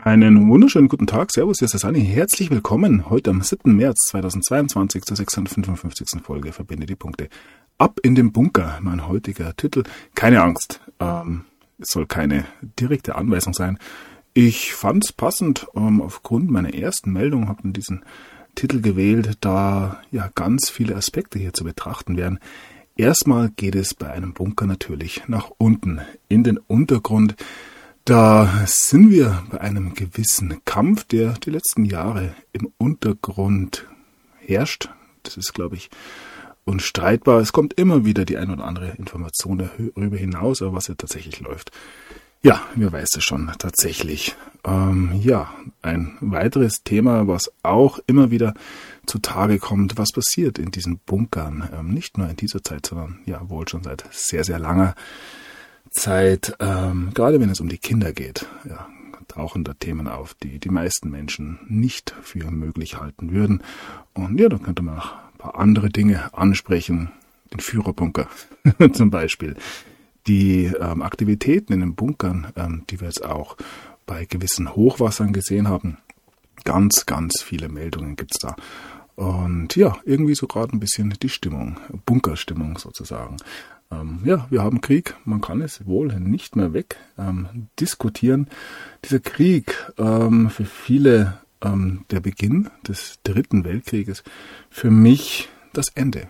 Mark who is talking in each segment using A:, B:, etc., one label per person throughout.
A: Einen wunderschönen guten Tag, Servus, hier ist der Sani. Herzlich willkommen heute am 7. März 2022 zur 655. Folge Verbinde die Punkte. Ab in den Bunker, mein heutiger Titel. Keine Angst, es soll keine direkte Anweisung sein. Ich fand es passend, aufgrund meiner ersten Meldung habe ich diesen Titel gewählt, da ja ganz viele Aspekte hier zu betrachten wären. Erstmal geht es bei einem Bunker natürlich nach unten, in den Untergrund. Da sind wir bei einem gewissen Kampf, der die letzten Jahre im Untergrund herrscht. Das ist, glaube ich, unstreitbar. Es kommt immer wieder die ein oder andere Information darüber hinaus, aber was hier tatsächlich läuft. Ja, wer weiß es schon tatsächlich. Ein weiteres Thema, was auch immer wieder zutage kommt, was passiert in diesen Bunkern. Nicht nur in dieser Zeit, sondern ja wohl schon seit sehr, sehr langer Zeit, gerade wenn es um die Kinder geht, ja, tauchen da Themen auf, die die meisten Menschen nicht für möglich halten würden. Und ja, da könnte man auch ein paar andere Dinge ansprechen, den Führerbunker zum Beispiel. Die Aktivitäten in den Bunkern, die wir jetzt auch bei gewissen Hochwassern gesehen haben, ganz, ganz viele Meldungen gibt's da. Und ja, irgendwie so gerade ein bisschen die Stimmung, Bunkerstimmung sozusagen. Wir haben Krieg, man kann es wohl nicht mehr weg diskutieren. Dieser Krieg, für viele der Beginn des Dritten Weltkrieges, für mich das Ende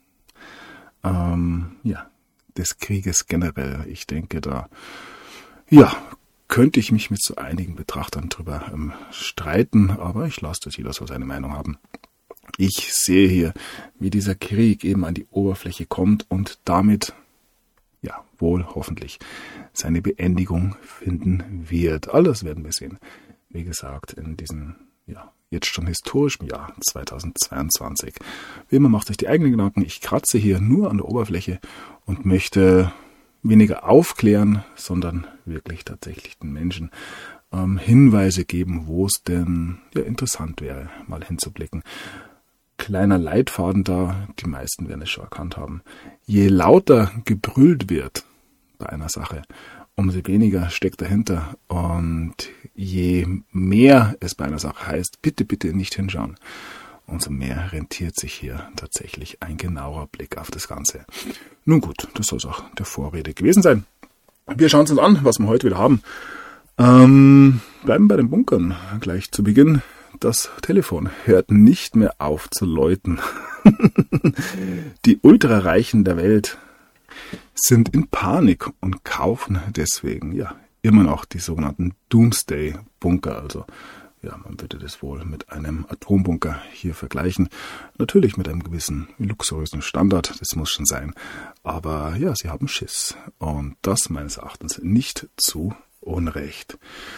A: des Krieges generell. Ich denke, da könnte ich mich mit so einigen Betrachtern drüber streiten, aber ich lasse das jeder so seine Meinung haben. Ich sehe hier, wie dieser Krieg eben an die Oberfläche kommt und damit, ja, wohl hoffentlich seine Beendigung finden wird. Alles werden wir sehen. Wie gesagt, in diesem, jetzt schon historischen Jahr 2022. Wie immer macht euch die eigenen Gedanken. Ich kratze hier nur an der Oberfläche und möchte weniger aufklären, sondern wirklich tatsächlich den Menschen Hinweise geben, wo es denn interessant wäre, mal hinzublicken. Kleiner Leitfaden da, die meisten werden es schon erkannt haben. Je lauter gebrüllt wird bei einer Sache, umso weniger steckt dahinter. Und je mehr es bei einer Sache heißt, bitte, bitte nicht hinschauen, umso mehr rentiert sich hier tatsächlich ein genauer Blick auf das Ganze. Nun gut, das soll es auch der Vorrede gewesen sein. Wir schauen uns an, was wir heute wieder haben. Bleiben bei den Bunkern gleich zu Beginn. Das Telefon hört nicht mehr auf zu läuten. Die Ultrareichen der Welt sind in Panik und kaufen deswegen immer noch die sogenannten Doomsday-Bunker. Also man würde das wohl mit einem Atombunker hier vergleichen. Natürlich mit einem gewissen luxuriösen Standard, das muss schon sein. Aber sie haben Schiss. Und das meines Erachtens nicht zu Unrecht.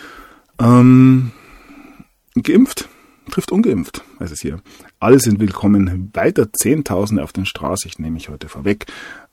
A: Geimpft trifft ungeimpft, heißt es hier. Alle sind willkommen. Weiter Zehntausende auf den Straßen, ich nehme mich heute vorweg.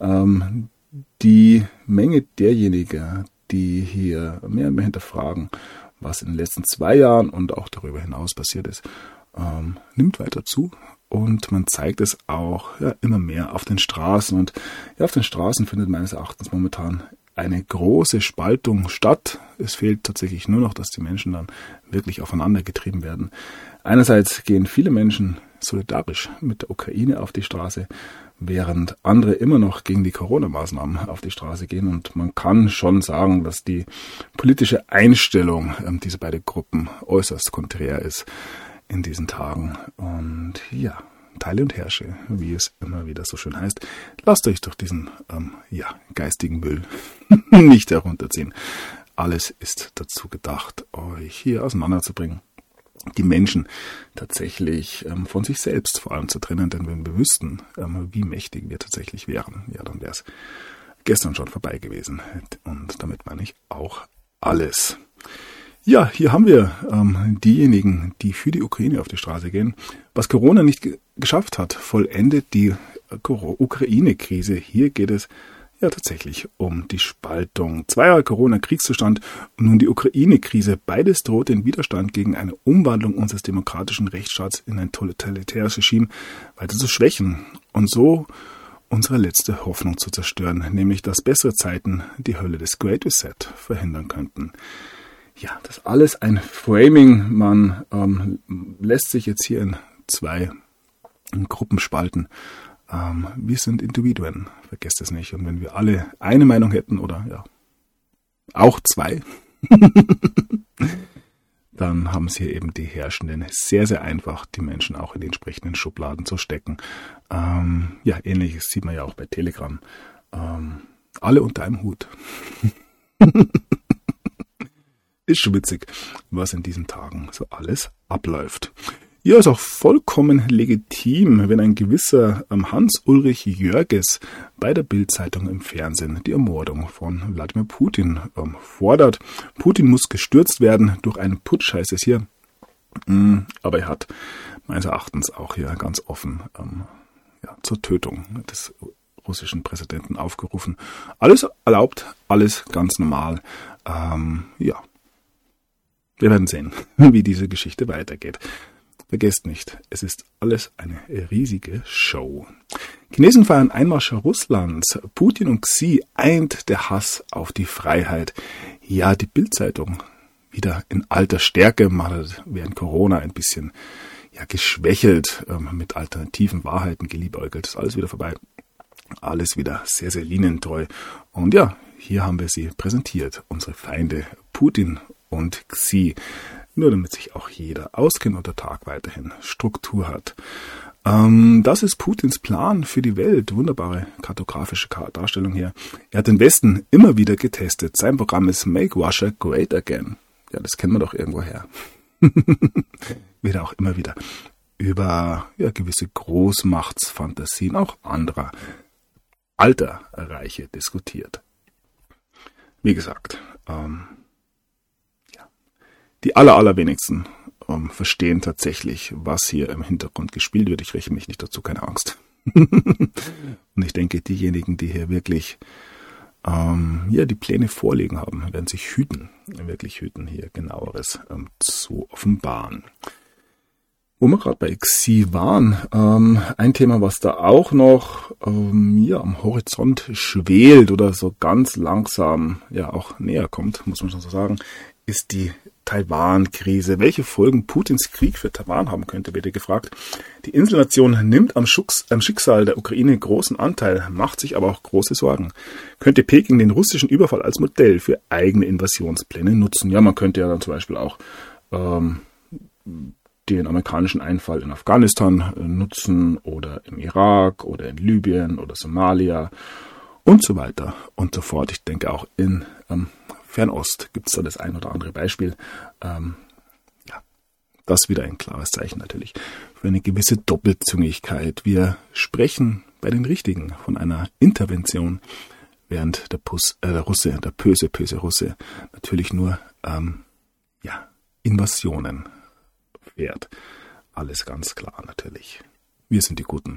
A: Die Menge derjenigen, die hier mehr und mehr hinterfragen, was in den letzten 2 Jahren und auch darüber hinaus passiert ist, nimmt weiter zu. Und man zeigt es auch immer mehr auf den Straßen. Und auf den Straßen findet meines Erachtens momentan eine große Spaltung statt. Es fehlt tatsächlich nur noch, dass die Menschen dann wirklich aufeinander getrieben werden. Einerseits gehen viele Menschen solidarisch mit der Ukraine auf die Straße, während andere immer noch gegen die Corona-Maßnahmen auf die Straße gehen. Und man kann schon sagen, dass die politische Einstellung dieser beiden Gruppen äußerst konträr ist in diesen Tagen. Und teile und herrsche, wie es immer wieder so schön heißt. Lasst euch durch diesen geistigen Müll nicht herunterziehen. Alles ist dazu gedacht, euch hier auseinanderzubringen. Die Menschen tatsächlich von sich selbst vor allem zu trennen, denn wenn wir wüssten, wie mächtig wir tatsächlich wären, dann wäre es gestern schon vorbei gewesen. Und damit meine ich auch alles. Ja, hier haben wir diejenigen, die für die Ukraine auf die Straße gehen. Was Corona nicht geschafft hat, vollendet die Ukraine-Krise. Hier geht es tatsächlich um die Spaltung. 2 Jahre Corona-Kriegszustand und nun die Ukraine-Krise. Beides droht den Widerstand gegen eine Umwandlung unseres demokratischen Rechtsstaats in ein totalitäres Regime weiter zu schwächen und so unsere letzte Hoffnung zu zerstören, nämlich dass bessere Zeiten die Hölle des Great Reset verhindern könnten. Ja, das ist alles ein Framing. Man lässt sich jetzt hier in 2 Gruppen spalten. Wir sind Individuen, vergesst es nicht. Und wenn wir alle eine Meinung hätten oder ja auch 2, dann haben es hier eben die Herrschenden sehr, sehr einfach, die Menschen auch in die entsprechenden Schubladen zu stecken. Ähnliches sieht man ja auch bei Telegram. Alle unter einem Hut. Ist schon witzig, was in diesen Tagen so alles abläuft. Ja, ist auch vollkommen legitim, wenn ein gewisser Hans-Ulrich Jörges bei der Bild-Zeitung im Fernsehen die Ermordung von Wladimir Putin fordert. Putin muss gestürzt werden durch einen Putsch, heißt es hier. Aber er hat meines Erachtens auch hier ganz offen zur Tötung des russischen Präsidenten aufgerufen. Alles erlaubt, alles ganz normal. Wir werden sehen, wie diese Geschichte weitergeht. Vergesst nicht, es ist alles eine riesige Show. Chinesen feiern Einmarsch Russlands. Putin und Xi eint der Hass auf die Freiheit. Ja, die Bild-Zeitung wieder in alter Stärke, macht während Corona ein bisschen geschwächelt, mit alternativen Wahrheiten geliebäugelt. Ist alles wieder vorbei. Alles wieder sehr, sehr linientreu. Und ja, hier haben wir sie präsentiert. Unsere Feinde Putin und Xi. Nur damit sich auch jeder auskennt und der Tag weiterhin Struktur hat. Das ist Putins Plan für die Welt. Wunderbare kartografische Darstellung hier. Er hat den Westen immer wieder getestet. Sein Programm ist Make Russia Great Again. Ja, das kennen wir doch irgendwo her. Wird auch immer wieder über gewisse Großmachtsfantasien auch anderer alter Reiche diskutiert. Wie gesagt, die allerwenigsten verstehen tatsächlich, was hier im Hintergrund gespielt wird. Ich rechne mich nicht dazu, keine Angst. Und ich denke, diejenigen, die hier wirklich die Pläne vorliegen haben, werden sich wirklich hüten, hier Genaueres zu offenbaren. Wo wir gerade bei Xi waren, ein Thema, was da auch noch am Horizont schwelt oder so ganz langsam auch näher kommt, muss man schon so sagen, ist die Taiwan-Krise. Welche Folgen Putins Krieg für Taiwan haben könnte, wird gefragt. Die Inselnation nimmt am Schicksal der Ukraine großen Anteil, macht sich aber auch große Sorgen. Könnte Peking den russischen Überfall als Modell für eigene Invasionspläne nutzen? Ja, man könnte ja dann zum Beispiel auch den amerikanischen Einfall in Afghanistan nutzen oder im Irak oder in Libyen oder Somalia und so weiter und so fort. Ich denke auch in Fernost gibt es da das ein oder andere Beispiel. Das ist wieder ein klares Zeichen natürlich für eine gewisse Doppelzüngigkeit. Wir sprechen bei den Richtigen von einer Intervention, während der böse Russe, natürlich nur Invasionen fährt. Alles ganz klar natürlich. Wir sind die Guten.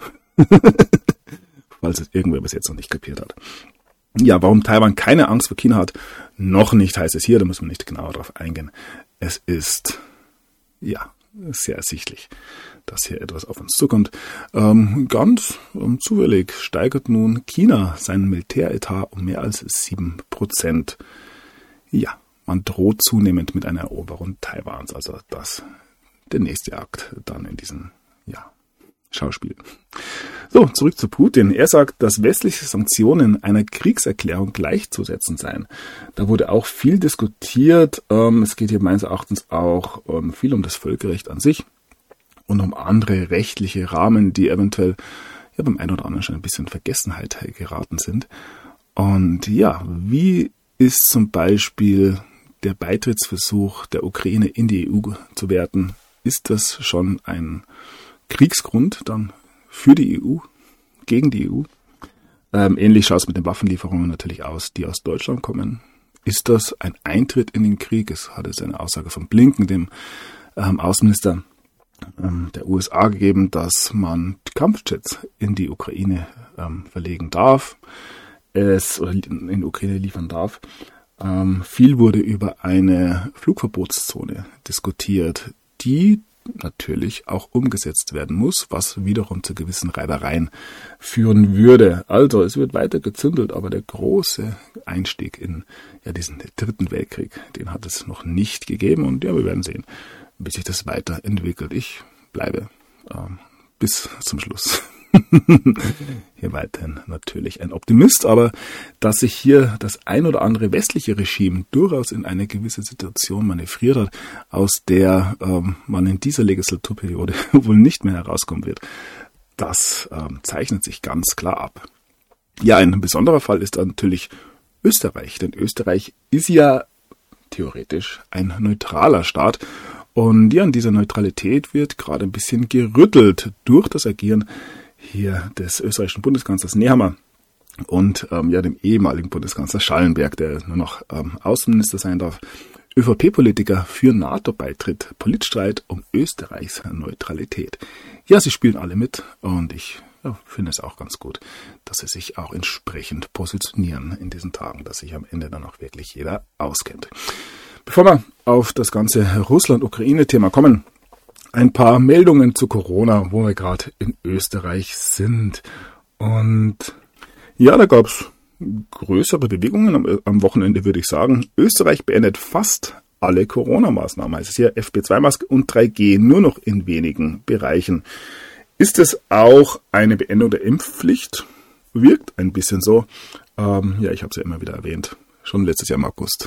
A: Falls es irgendwer bis jetzt noch nicht kapiert hat. Ja, warum Taiwan keine Angst vor China hat, noch nicht, heißt es hier, da müssen wir nicht genauer drauf eingehen. Es ist, sehr ersichtlich, dass hier etwas auf uns zukommt. Ganz zufällig steigert nun China seinen Militäretat um mehr als 7%. Ja, man droht zunehmend mit einer Eroberung Taiwans, also der nächste Akt dann in diesem, Schauspiel. So, zurück zu Putin. Er sagt, dass westliche Sanktionen einer Kriegserklärung gleichzusetzen seien. Da wurde auch viel diskutiert. Es geht hier meines Erachtens auch viel um das Völkerrecht an sich und um andere rechtliche Rahmen, die eventuell beim einen oder anderen schon ein bisschen in Vergessenheit geraten sind. Und wie ist zum Beispiel der Beitrittsversuch der Ukraine in die EU zu werten? Ist das schon ein Kriegsgrund dann für die EU, gegen die EU? Ähnlich schaut es mit den Waffenlieferungen natürlich aus, die aus Deutschland kommen. Ist das ein Eintritt in den Krieg? Es hat jetzt eine Aussage von Blinken, dem Außenminister der USA, gegeben, dass man Kampfjets in die Ukraine verlegen darf, oder in die Ukraine liefern darf. Viel wurde über eine Flugverbotszone diskutiert, die natürlich auch umgesetzt werden muss, was wiederum zu gewissen Reibereien führen würde. Also es wird weiter gezündelt, aber der große Einstieg in diesen Dritten Weltkrieg, den hat es noch nicht gegeben und wir werden sehen, wie sich das weiterentwickelt. Ich bleibe bis zum Schluss hier weiterhin natürlich ein Optimist, aber dass sich hier das ein oder andere westliche Regime durchaus in eine gewisse Situation manövriert hat, aus der man in dieser Legislaturperiode wohl nicht mehr herauskommen wird, das zeichnet sich ganz klar ab. Ja, ein besonderer Fall ist natürlich Österreich, denn Österreich ist ja theoretisch ein neutraler Staat und ja, an dieser Neutralität wird gerade ein bisschen gerüttelt durch das Agieren hier des österreichischen Bundeskanzlers Nehammer und dem ehemaligen Bundeskanzler Schallenberg, der nur noch Außenminister sein darf. ÖVP-Politiker für NATO-Beitritt, Politstreit um Österreichs Neutralität. Ja, sie spielen alle mit und ich finde es auch ganz gut, dass sie sich auch entsprechend positionieren in diesen Tagen, dass sich am Ende dann auch wirklich jeder auskennt. Bevor wir auf das ganze Russland-Ukraine-Thema kommen, ein paar Meldungen zu Corona, wo wir gerade in Österreich sind. Und ja, da gab es größere Bewegungen am Wochenende, würde ich sagen. Österreich beendet fast alle Corona-Maßnahmen. Es ist hier FP2-Maske und 3G nur noch in wenigen Bereichen. Ist es auch eine Beendung der Impfpflicht? Wirkt ein bisschen so. Ich habe es ja immer wieder erwähnt. Schon letztes Jahr im August.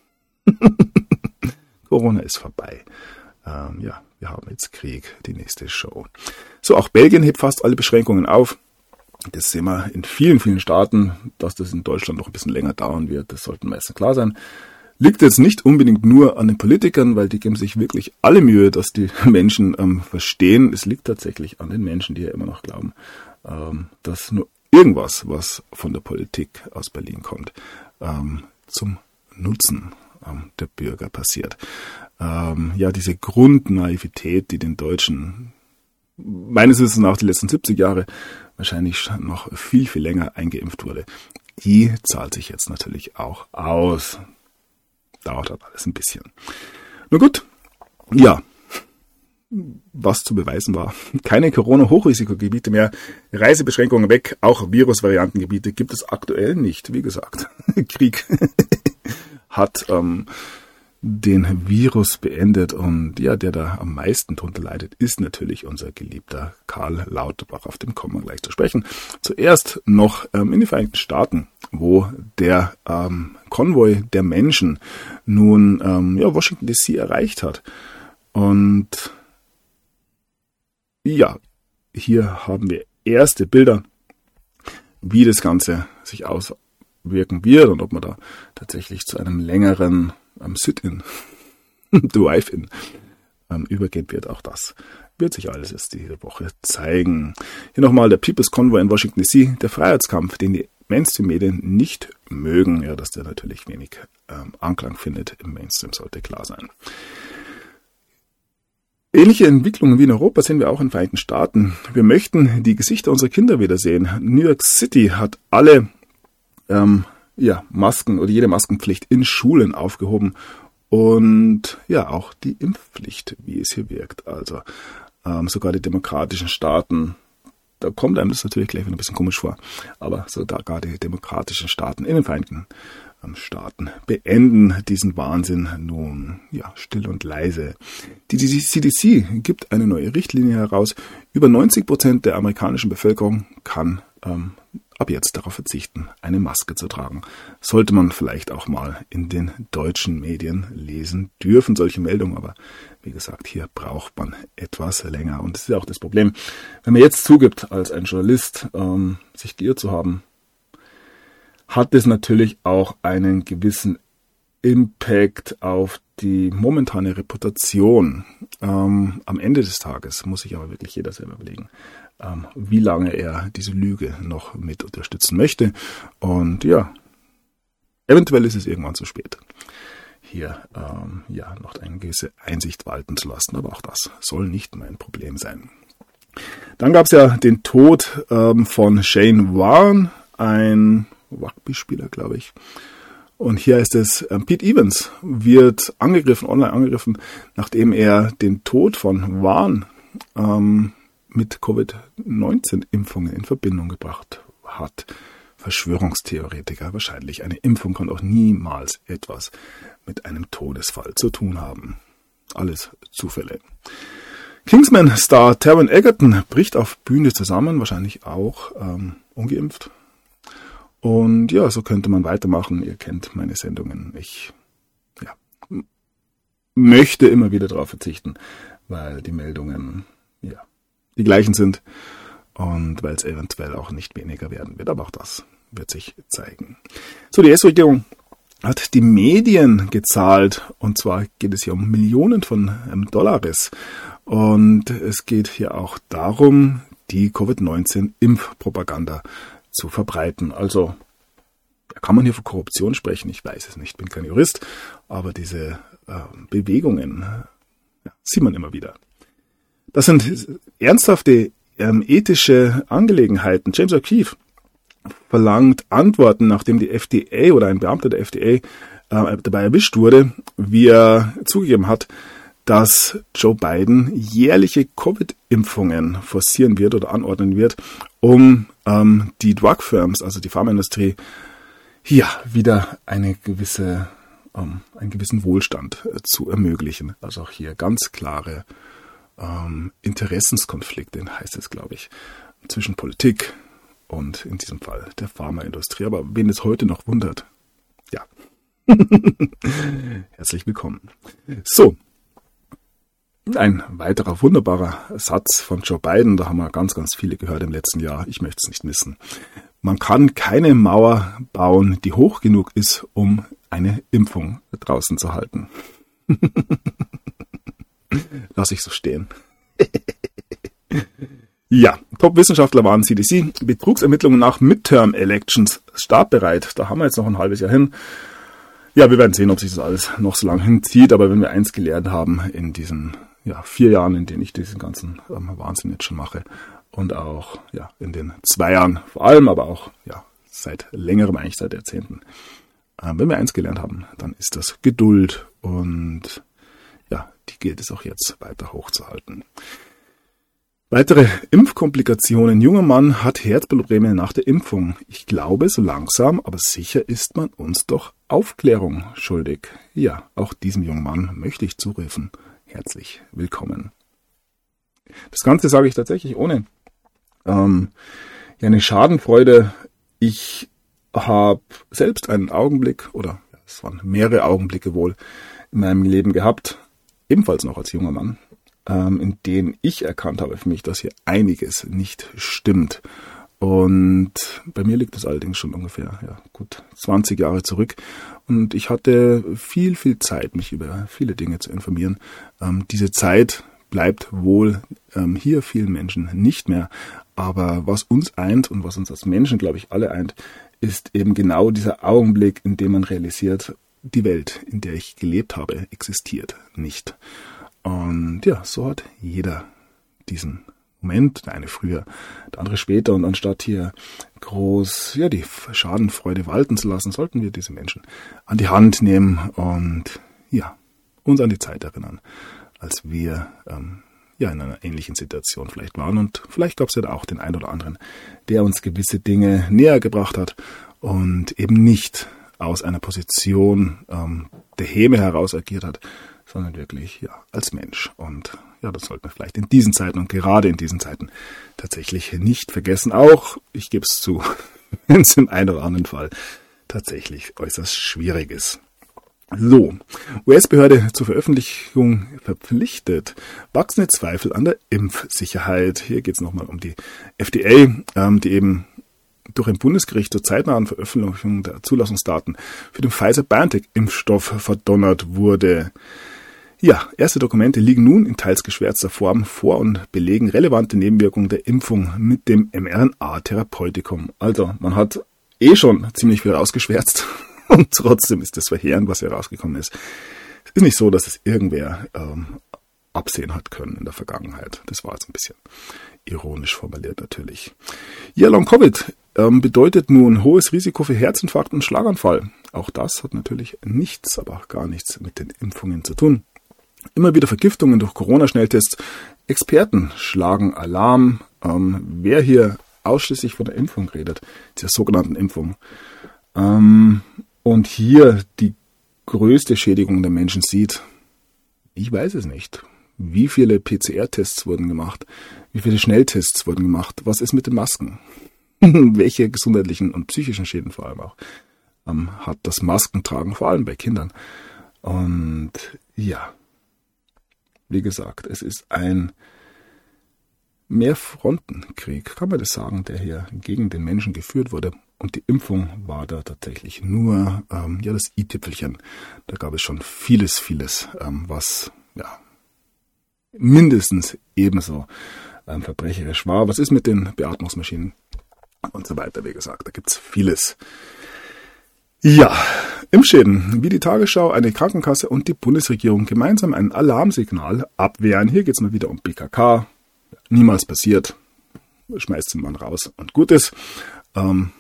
A: Corona ist vorbei. Wir haben jetzt Krieg, die nächste Show. So, auch Belgien hebt fast alle Beschränkungen auf. Das sehen wir in vielen, vielen Staaten, dass das in Deutschland noch ein bisschen länger dauern wird. Das sollte meistens klar sein. Liegt jetzt nicht unbedingt nur an den Politikern, weil die geben sich wirklich alle Mühe, dass die Menschen verstehen. Es liegt tatsächlich an den Menschen, die ja immer noch glauben, dass nur irgendwas, was von der Politik aus Berlin kommt, zum Nutzen der Bürger passiert. Diese Grundnaivität, die den Deutschen meines Wissens nach die letzten 70 Jahre wahrscheinlich noch viel, viel länger eingeimpft wurde, die zahlt sich jetzt natürlich auch aus. Dauert halt alles ein bisschen. Nur gut, was zu beweisen war. Keine Corona-Hochrisikogebiete mehr, Reisebeschränkungen weg, auch Virusvariantengebiete gibt es aktuell nicht. Wie gesagt, Krieg hat den Virus beendet und der da am meisten drunter leidet, ist natürlich unser geliebter Karl Lauterbach. Auf dem kommen wir gleich zu sprechen. Zuerst noch in die Vereinigten Staaten, wo der Konvoi der Menschen nun Washington DC erreicht hat. Und hier haben wir erste Bilder, wie das Ganze sich auswirken wird und ob man da tatsächlich zu einem längeren Sit-in, Drive-in übergehen wird. Auch das wird sich alles erst diese Woche zeigen. Hier nochmal der People's Convoy in Washington DC, der Freiheitskampf, den die Mainstream-Medien nicht mögen. Ja, dass der natürlich wenig Anklang findet im Mainstream, sollte klar sein. Ähnliche Entwicklungen wie in Europa sehen wir auch in den Vereinigten Staaten. Wir möchten die Gesichter unserer Kinder wiedersehen. New York City hat alle Masken oder jede Maskenpflicht in Schulen aufgehoben und auch die Impfpflicht, wie es hier wirkt. Also sogar die demokratischen Staaten, da kommt einem das natürlich gleich wieder ein bisschen komisch vor, aber sogar die demokratischen Staaten in den Vereinigten Staaten beenden diesen Wahnsinn nun still und leise. Die CDC gibt eine neue Richtlinie heraus. Über 90% der amerikanischen Bevölkerung kann ab jetzt darauf verzichten, eine Maske zu tragen. Sollte man vielleicht auch mal in den deutschen Medien lesen dürfen, solche Meldungen. Aber wie gesagt, hier braucht man etwas länger. Und das ist ja auch das Problem, wenn man jetzt zugibt, als ein Journalist sich geirrt zu haben, hat es natürlich auch einen gewissen Impact auf die momentane Reputation. Am Ende des Tages muss sich aber wirklich jeder selber überlegen, wie lange er diese Lüge noch mit unterstützen möchte. Und eventuell ist es irgendwann zu spät, hier noch eine gewisse Einsicht walten zu lassen. Aber auch das soll nicht mein Problem sein. Dann gab es ja den Tod von Shane Warne, ein Rugby-Spieler, glaube ich. Und hier heißt es, Pete Evans wird online angegriffen, nachdem er den Tod von Wan mit Covid-19-Impfungen in Verbindung gebracht hat. Verschwörungstheoretiker wahrscheinlich. Eine Impfung kann auch niemals etwas mit einem Todesfall zu tun haben. Alles Zufälle. Kingsman-Star Taron Egerton bricht auf Bühne zusammen, wahrscheinlich auch ungeimpft. Und ja, so könnte man weitermachen. Ihr kennt meine Sendungen. Ich möchte immer wieder darauf verzichten, weil die Meldungen die gleichen sind und weil es eventuell auch nicht weniger werden wird. Aber auch das wird sich zeigen. So, die US-Regierung hat die Medien gezahlt, und zwar geht es hier um Millionen von Dollars. Und es geht hier auch darum, die Covid-19-Impfpropaganda zu verbreiten. Also kann man hier von Korruption sprechen? Ich weiß es nicht, bin kein Jurist, aber diese Bewegungen sieht man immer wieder. Das sind ernsthafte ethische Angelegenheiten. James O'Keefe verlangt Antworten, nachdem die FDA oder ein Beamter der FDA dabei erwischt wurde, wie er zugegeben hat, dass Joe Biden jährliche Covid-Impfungen forcieren wird oder anordnen wird, um die Drug Firms, also die Pharmaindustrie, wieder einen gewissen Wohlstand zu ermöglichen. Also auch hier ganz klare Interessenskonflikte, heißt es, glaube ich, zwischen Politik und in diesem Fall der Pharmaindustrie. Aber wen es heute noch wundert, ja, herzlich willkommen. So, ein weiterer wunderbarer Satz von Joe Biden, da haben wir ganz, ganz viele gehört im letzten Jahr. Ich möchte es nicht missen. Man kann keine Mauer bauen, die hoch genug ist, um eine Impfung draußen zu halten. Lass ich so stehen. Ja, Top-Wissenschaftler waren CDC. Betrugsermittlungen nach Midterm-Elections startbereit. Da haben wir jetzt noch ein halbes Jahr hin. Ja, wir werden sehen, ob sich das alles noch so lange hinzieht. Aber wenn wir eins gelernt haben in diesen 4 Jahren, in denen ich diesen ganzen Wahnsinn jetzt schon mache, und auch in den 2 Jahren vor allem, aber auch seit längerem, eigentlich seit Jahrzehnten. Wenn wir eins gelernt haben, dann ist das Geduld, und die gilt es auch jetzt weiter hochzuhalten. Weitere Impfkomplikationen. Junger Mann hat Herzprobleme nach der Impfung. Ich glaube, so langsam, aber sicher ist man uns doch Aufklärung schuldig. Ja, auch diesem jungen Mann möchte ich zurufen. Herzlich willkommen. Das Ganze sage ich tatsächlich ohne eine Schadenfreude. Ich habe selbst einen Augenblick, oder es waren mehrere Augenblicke wohl, in meinem Leben gehabt, ebenfalls noch als junger Mann, in denen ich erkannt habe für mich, dass hier einiges nicht stimmt. Und bei mir liegt das allerdings schon ungefähr gut 20 Jahre zurück. Und ich hatte viel, viel Zeit, mich über viele Dinge zu informieren. Diese Zeit bleibt wohl hier vielen Menschen nicht mehr. Aber was uns eint und was uns als Menschen, glaube ich, alle eint, ist eben genau dieser Augenblick, in dem man realisiert, die Welt, in der ich gelebt habe, existiert nicht. Und so hat jeder diesen Moment, der eine früher, der andere später, und anstatt hier groß die Schadenfreude walten zu lassen, sollten wir diese Menschen an die Hand nehmen und uns an die Zeit erinnern, als wir in einer ähnlichen Situation vielleicht waren, und vielleicht gab es ja auch den einen oder anderen, der uns gewisse Dinge näher gebracht hat und eben nicht aus einer Position der Häme heraus agiert hat, sondern wirklich als Mensch. Und das sollten wir vielleicht in diesen Zeiten und gerade in diesen Zeiten tatsächlich nicht vergessen. Auch, ich gebe es zu, wenn es im einen oder anderen Fall tatsächlich äußerst schwierig ist. So, US-Behörde zur Veröffentlichung verpflichtet. Wachsende Zweifel an der Impfsicherheit. Hier geht es nochmal um die FDA, die eben durch ein Bundesgericht zur zeitnahen Veröffentlichung der Zulassungsdaten für den Pfizer-BioNTech-Impfstoff verdonnert wurde. Ja, erste Dokumente liegen nun in teils geschwärzter Form vor und belegen relevante Nebenwirkungen der Impfung mit dem mRNA-Therapeutikum. Also, man hat schon ziemlich viel rausgeschwärzt und trotzdem ist das verheerend, was hier rausgekommen ist. Es ist nicht so, dass es irgendwer absehen hat können in der Vergangenheit. Das war jetzt ein bisschen ironisch formuliert natürlich. Ja, Long-Covid bedeutet nun hohes Risiko für Herzinfarkt und Schlaganfall. Auch das hat natürlich nichts, aber auch gar nichts mit den Impfungen zu tun. Immer wieder Vergiftungen durch Corona-Schnelltests. Experten schlagen Alarm. Wer hier ausschließlich von der Impfung redet, dieser sogenannten Impfung, und hier die größte Schädigung der Menschen sieht, ich weiß es nicht. Wie viele PCR-Tests wurden gemacht? Wie viele Schnelltests wurden gemacht? Was ist mit den Masken? Welche gesundheitlichen und psychischen Schäden vor allem auch hat das Maskentragen, vor allem bei Kindern? Und ja, wie gesagt, es ist ein Mehrfrontenkrieg, kann man das sagen, der hier gegen den Menschen geführt wurde. Und die Impfung war da tatsächlich nur das i-Tüpfelchen. Da gab es schon vieles, was mindestens ebenso verbrecherisch war. Was ist mit den Beatmungsmaschinen und so weiter? Wie gesagt, da gibt's vieles. Ja, Impfschäden, wie die Tagesschau, eine Krankenkasse und die Bundesregierung gemeinsam ein Alarmsignal abwehren. Hier geht's mal wieder um BKK. Niemals passiert. Schmeißt den Mann raus und gut ist. Und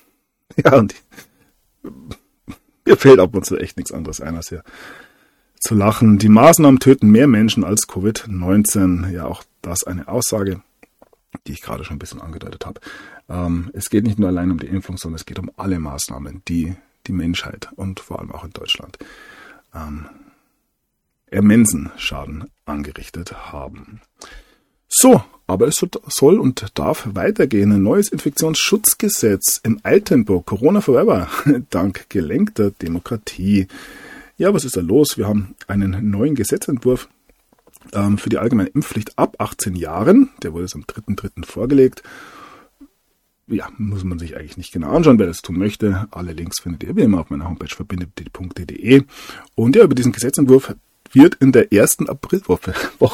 A: mir fällt ab und zu echt nichts anderes ein, als hier zu lachen. Die Maßnahmen töten mehr Menschen als Covid-19. Ja, auch das eine Aussage, die ich gerade schon ein bisschen angedeutet habe. Es geht nicht nur allein um die Impfung, sondern es geht um alle Maßnahmen, die die Menschheit und vor allem auch in Deutschland immensen Schaden angerichtet haben. So, aber es soll und darf weitergehen. Ein neues Infektionsschutzgesetz im Eiltempo. Corona forever. Dank gelenkter Demokratie. Ja, was ist da los? Wir haben einen neuen Gesetzentwurf für die allgemeine Impfpflicht ab 18 Jahren. Der wurde jetzt am 3.3. vorgelegt. Ja, muss man sich eigentlich nicht genau anschauen, wer das tun möchte. Alle Links findet ihr wie immer auf meiner Homepage verbindet.de. Und ja, über diesen Gesetzentwurf wird in der ersten Aprilwoche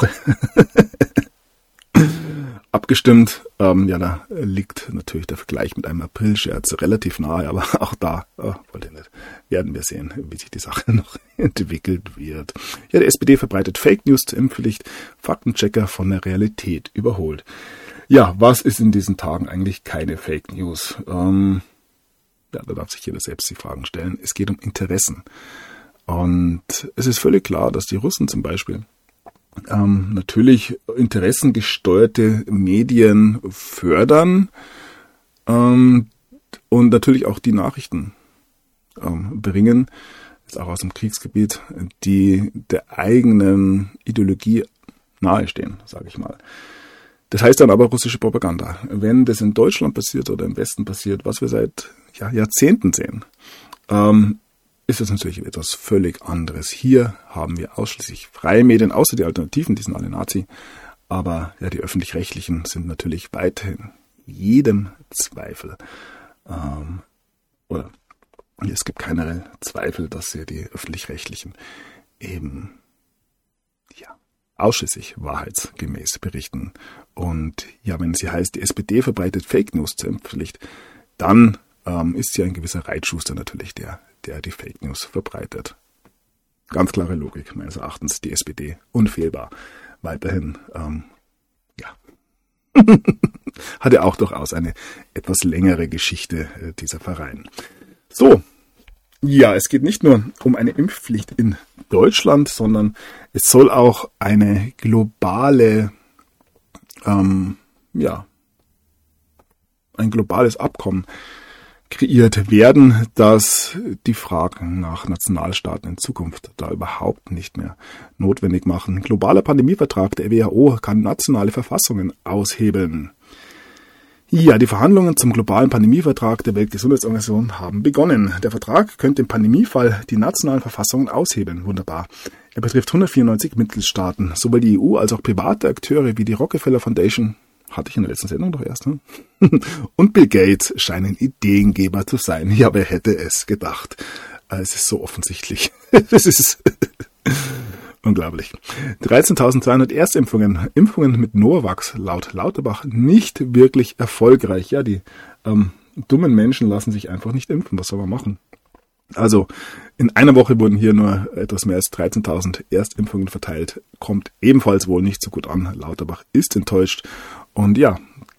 A: abgestimmt. Da liegt natürlich der Vergleich mit einem Aprilscherz relativ nahe, aber auch da werden wir sehen, wie sich die Sache noch entwickelt wird. Ja, die SPD verbreitet Fake News zur Impfpflicht, Faktenchecker von der Realität überholt. Ja, was ist in diesen Tagen eigentlich keine Fake News? Da darf sich jeder selbst die Fragen stellen. Es geht um Interessen. Und es ist völlig klar, dass die Russen zum Beispiel natürlich interessengesteuerte Medien fördern und natürlich auch die Nachrichten bringen, ist auch aus dem Kriegsgebiet, die der eigenen Ideologie nahestehen, sage ich mal. Das heißt dann aber russische Propaganda. Wenn das in Deutschland passiert oder im Westen passiert, was wir seit Jahrzehnten sehen, ist das natürlich etwas völlig anderes. Hier haben wir ausschließlich freie Medien, außer die Alternativen, die sind alle Nazi. Aber ja, die Öffentlich-Rechtlichen sind natürlich weiterhin jedem Zweifel. Es gibt keinerlei Zweifel, dass sie die Öffentlich-Rechtlichen eben ausschließlich wahrheitsgemäß berichten. Und ja, wenn es hier heißt, die SPD verbreitet Fake News zur Impfpflicht, dann ist ja ein gewisser Reitschuster natürlich der die Fake News verbreitet. Ganz klare Logik meines Erachtens, die SPD unfehlbar. Weiterhin, hat ja auch durchaus eine etwas längere Geschichte, dieser Verein. So, ja, es geht nicht nur um eine Impfpflicht in Deutschland, sondern es soll auch eine globale, ein globales Abkommen kreiert werden, dass die Fragen nach Nationalstaaten in Zukunft da überhaupt nicht mehr notwendig machen. Globaler Pandemievertrag der WHO kann nationale Verfassungen aushebeln. Ja, die Verhandlungen zum globalen Pandemievertrag der Weltgesundheitsorganisation haben begonnen. Der Vertrag könnte im Pandemiefall die nationalen Verfassungen aushebeln. Wunderbar. Er betrifft 194 Mitgliedstaaten. Sowohl die EU als auch private Akteure wie die Rockefeller Foundation, hatte ich in der letzten Sendung doch erst, und Bill Gates scheinen Ideengeber zu sein. Ja, wer hätte es gedacht? Es ist so offensichtlich. Es ist unglaublich. 13.200 Erstimpfungen. Impfungen mit Novavax laut Lauterbach nicht wirklich erfolgreich. Ja, die dummen Menschen lassen sich einfach nicht impfen. Was soll man machen? Also, in einer Woche wurden hier nur etwas mehr als 13.000 Erstimpfungen verteilt. Kommt ebenfalls wohl nicht so gut an. Lauterbach ist enttäuscht. Und ja,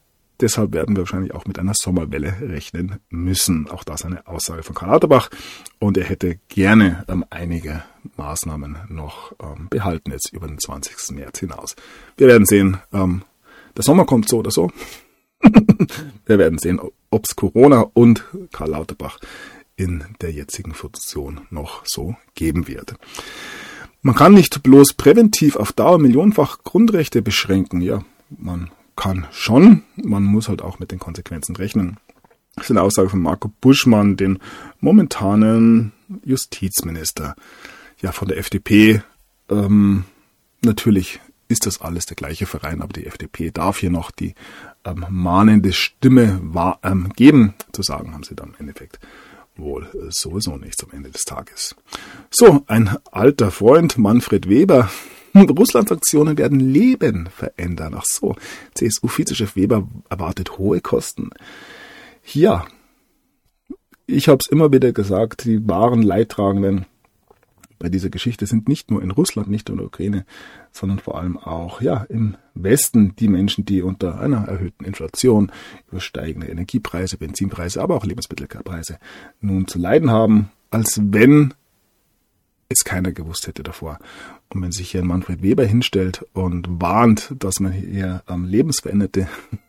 A: deshalb werden wir wahrscheinlich auch mit einer Sommerwelle rechnen müssen. Auch das eine Aussage von Karl Lauterbach. Und er hätte gerne einige Maßnahmen noch behalten jetzt über den 20. März hinaus. Wir werden sehen, der Sommer kommt so oder so. Wir werden sehen, ob es Corona und Karl Lauterbach in der jetzigen Funktion noch so geben wird. Man kann nicht bloß präventiv auf Dauer millionenfach Grundrechte beschränken. Ja, man kann schon, man muss halt auch mit den Konsequenzen rechnen. Das ist eine Aussage von Marco Buschmann, den momentanen Justizminister, ja, von der FDP. Natürlich ist das alles der gleiche Verein, aber die FDP darf hier noch die mahnende Stimme geben. Zu sagen haben sie dann im Endeffekt wohl sowieso nichts am Ende des Tages. So, ein alter Freund, Manfred Weber. Russland-Sanktionen werden Leben verändern. Ach so, CSU-Vizechef Weber erwartet hohe Kosten. Ja, ich habe es immer wieder gesagt, die wahren Leidtragenden bei dieser Geschichte sind nicht nur in Russland, nicht nur in der Ukraine, sondern vor allem auch im Westen die Menschen, die unter einer erhöhten Inflation, über steigende Energiepreise, Benzinpreise, aber auch Lebensmittelpreise nun zu leiden haben, als wenn es keiner gewusst hätte davor. Und wenn sich hier Manfred Weber hinstellt und warnt, dass man hier lebensveränderte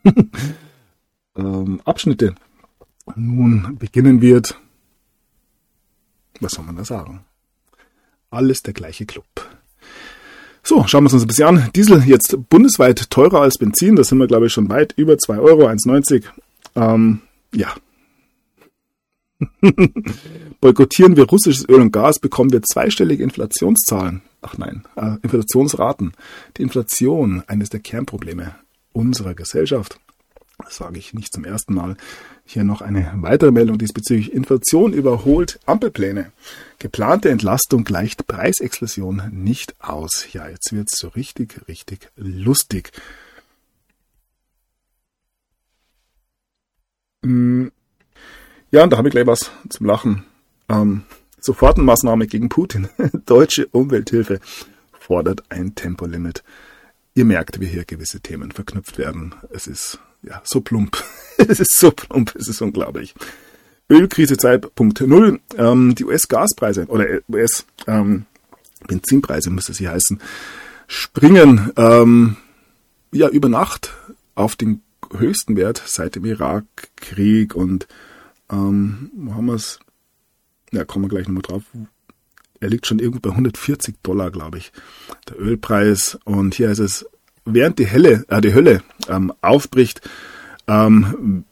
A: Abschnitte nun beginnen wird, was soll man da sagen? Alles der gleiche Club. So, schauen wir uns ein bisschen an. Diesel jetzt bundesweit teurer als Benzin. Da sind wir, glaube ich, schon weit über 2 Euro, 1,90. Ja. Boykottieren wir russisches Öl und Gas, bekommen wir zweistellige Inflationszahlen. Ach nein, Inflationsraten. Die Inflation, eines der Kernprobleme unserer Gesellschaft. Das sage ich nicht zum ersten Mal. Hier noch eine weitere Meldung diesbezüglich. Inflation überholt Ampelpläne. Geplante Entlastung gleicht Preisexplosion nicht aus. Ja, jetzt wird es so richtig lustig. Ja, und da habe ich gleich was zum Lachen. Sofortmaßnahme gegen Putin. Deutsche Umwelthilfe fordert ein Tempolimit. Ihr merkt, wie hier gewisse Themen verknüpft werden. Es ist so plump. Es ist so plump, es ist unglaublich. Ölkrise Zeitpunkt 0. Die US-Gaspreise oder US-Benzinpreise müsste sie heißen, springen über Nacht auf den höchsten Wert seit dem Irakkrieg. Und wo haben wir es? Ja, kommen wir gleich nochmal drauf. Er liegt schon irgendwo bei $140, glaube ich, der Ölpreis. Und hier ist es, während die Hölle aufbricht, oder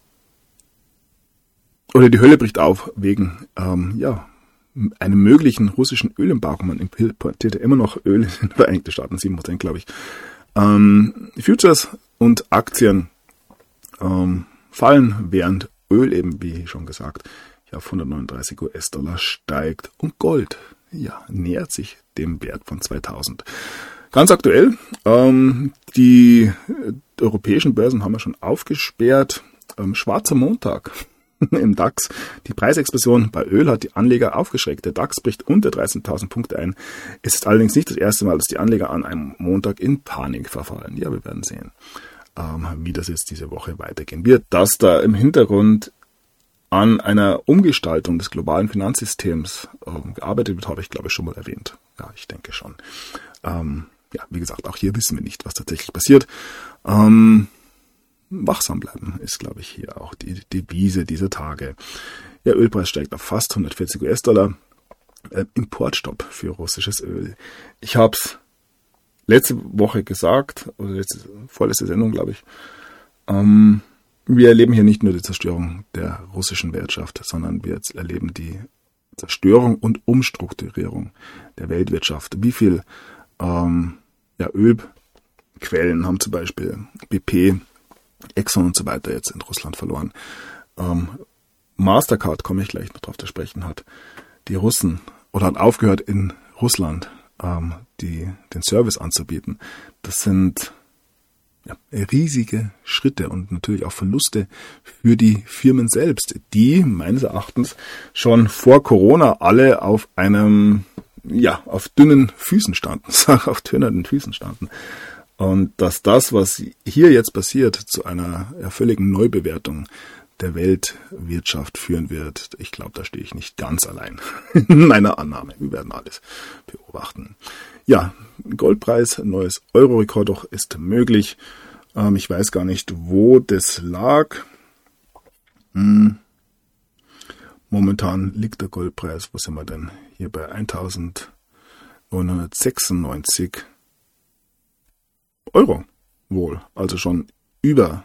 A: die Hölle bricht auf wegen einem möglichen russischen Ölembargo. Man importiert ja immer noch Öl in den Vereinigten Staaten, 7%, glaube ich. Futures und Aktien fallen, während Öl eben, wie schon gesagt, auf 139 US-Dollar steigt. Und Gold nähert sich dem Wert von 2000. Ganz aktuell, die europäischen Börsen haben wir schon aufgesperrt. Schwarzer Montag im DAX. Die Preisexplosion bei Öl hat die Anleger aufgeschreckt. Der DAX bricht unter 13.000 Punkte ein. Es ist allerdings nicht das erste Mal, dass die Anleger an einem Montag in Panik verfallen. Ja, wir werden sehen, wie das jetzt diese Woche weitergehen wird. Dass da im Hintergrund an einer Umgestaltung des globalen Finanzsystems gearbeitet wird, habe ich, glaube ich, schon mal erwähnt. Ja, ich denke schon. Wie gesagt, auch hier wissen wir nicht, was tatsächlich passiert. Wachsam bleiben ist, glaube ich, hier auch die Devise dieser Tage. Der Ölpreis steigt auf fast 140 US-Dollar. Importstopp für russisches Öl. Ich habe es letzte Woche gesagt, oder vorletzte Sendung, glaube ich. Wir erleben hier nicht nur die Zerstörung der russischen Wirtschaft, sondern wir erleben die Zerstörung und Umstrukturierung der Weltwirtschaft. Wie viel Ölquellen haben zum Beispiel BP, Exxon und so weiter jetzt in Russland verloren. Mastercard, komme ich gleich noch drauf zu sprechen, hat die Russen oder hat aufgehört in Russland den Service anzubieten. Das sind riesige Schritte und natürlich auch Verluste für die Firmen selbst, die meines Erachtens schon vor Corona alle auf dünnen Füßen standen, auf tönernden Füßen standen. Und dass das, was hier jetzt passiert, zu einer völligen Neubewertung der Weltwirtschaft führen wird, ich glaube, da stehe ich nicht ganz allein in meiner Annahme. Wir werden alles beobachten. Ja, Goldpreis, neues Euro-Rekord doch ist möglich. Ich weiß gar nicht, wo das lag. Momentan liegt der Goldpreis, wo sind wir denn? Hier bei 1.996 Euro wohl. Also schon über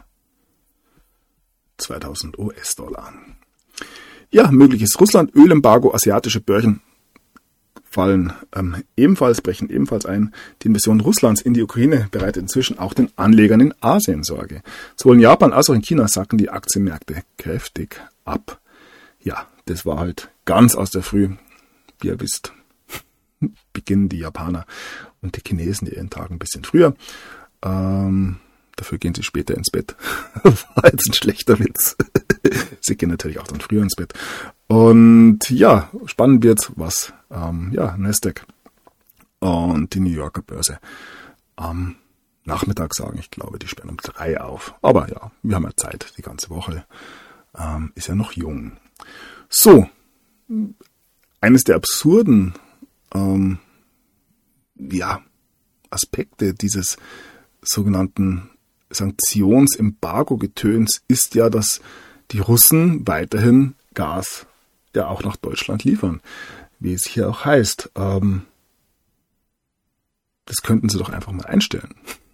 A: 2000 US-Dollar. Ja, mögliches Russland-Ölembargo, asiatische Börsen brechen ebenfalls ein. Die Invasion Russlands in die Ukraine bereitet inzwischen auch den Anlegern in Asien Sorge. Sowohl in Japan als auch in China sacken die Aktienmärkte kräftig ab. Ja, das war halt ganz aus der Früh. Wie ihr wisst, beginnen die Japaner und die Chinesen ihren Tag ein bisschen früher. Dafür gehen sie später ins Bett. War jetzt ein schlechter Witz. Sie gehen natürlich auch dann früher ins Bett. Und ja, spannend wird, was Nasdaq und die New Yorker Börse am Nachmittag sagen. Ich glaube, die sperren um 3 auf. Aber ja, wir haben ja Zeit. Die ganze Woche ist ja noch jung. So, eines der absurden Aspekte dieses sogenannten Sanktionsembargo-Getöns ist ja, dass die Russen weiterhin Gas ja auch nach Deutschland liefern, wie es hier auch heißt. Das könnten sie doch einfach mal einstellen.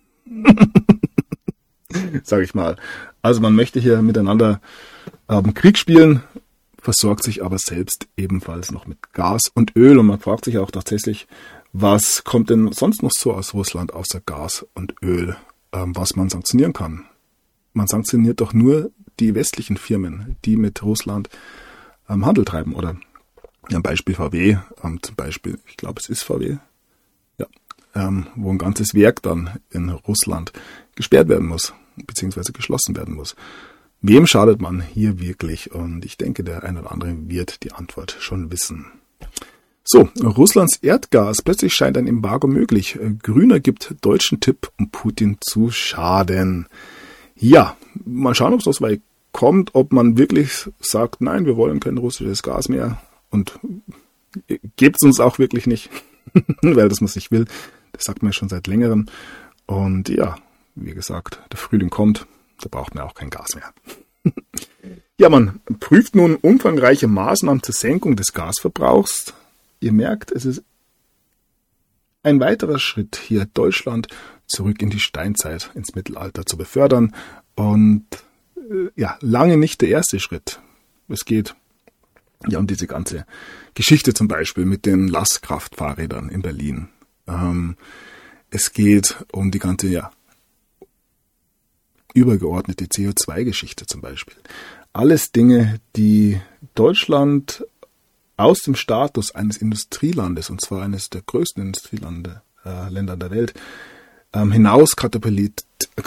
A: Sag ich mal. Also man möchte hier miteinander Krieg spielen, versorgt sich aber selbst ebenfalls noch mit Gas und Öl. Und man fragt sich auch tatsächlich, was kommt denn sonst noch so aus Russland außer Gas und Öl, was man sanktionieren kann. Man sanktioniert doch nur die westlichen Firmen, die mit Russland Handel treiben. Oder ein Beispiel VW, zum Beispiel, ich glaube es ist VW, ja, wo ein ganzes Werk dann in Russland gesperrt werden muss, beziehungsweise geschlossen werden muss. Wem schadet man hier wirklich? Und ich denke, der eine oder andere wird die Antwort schon wissen. So, Russlands Erdgas. Plötzlich scheint ein Embargo möglich. Grüner gibt deutschen Tipp, um Putin zu schaden. Ja, mal schauen, ob es so weit kommt, ob man wirklich sagt, nein, wir wollen kein russisches Gas mehr und gebt es uns auch wirklich nicht, weil das man nicht will. Das sagt man schon seit längerem. Und ja, wie gesagt, der Frühling kommt, da braucht man auch kein Gas mehr. Ja, man prüft nun umfangreiche Maßnahmen zur Senkung des Gasverbrauchs. Ihr merkt, es ist ein weiterer Schritt, hier Deutschland zurück in die Steinzeit, ins Mittelalter zu befördern. Und lange nicht der erste Schritt. Es geht ja um diese ganze Geschichte zum Beispiel mit den Lastkraftfahrrädern in Berlin. Es geht um die ganze übergeordnete CO2-Geschichte zum Beispiel. Alles Dinge, die Deutschland aus dem Status eines Industrielandes, und zwar eines der größten Industrieländer der Welt, hinaus katapultiert.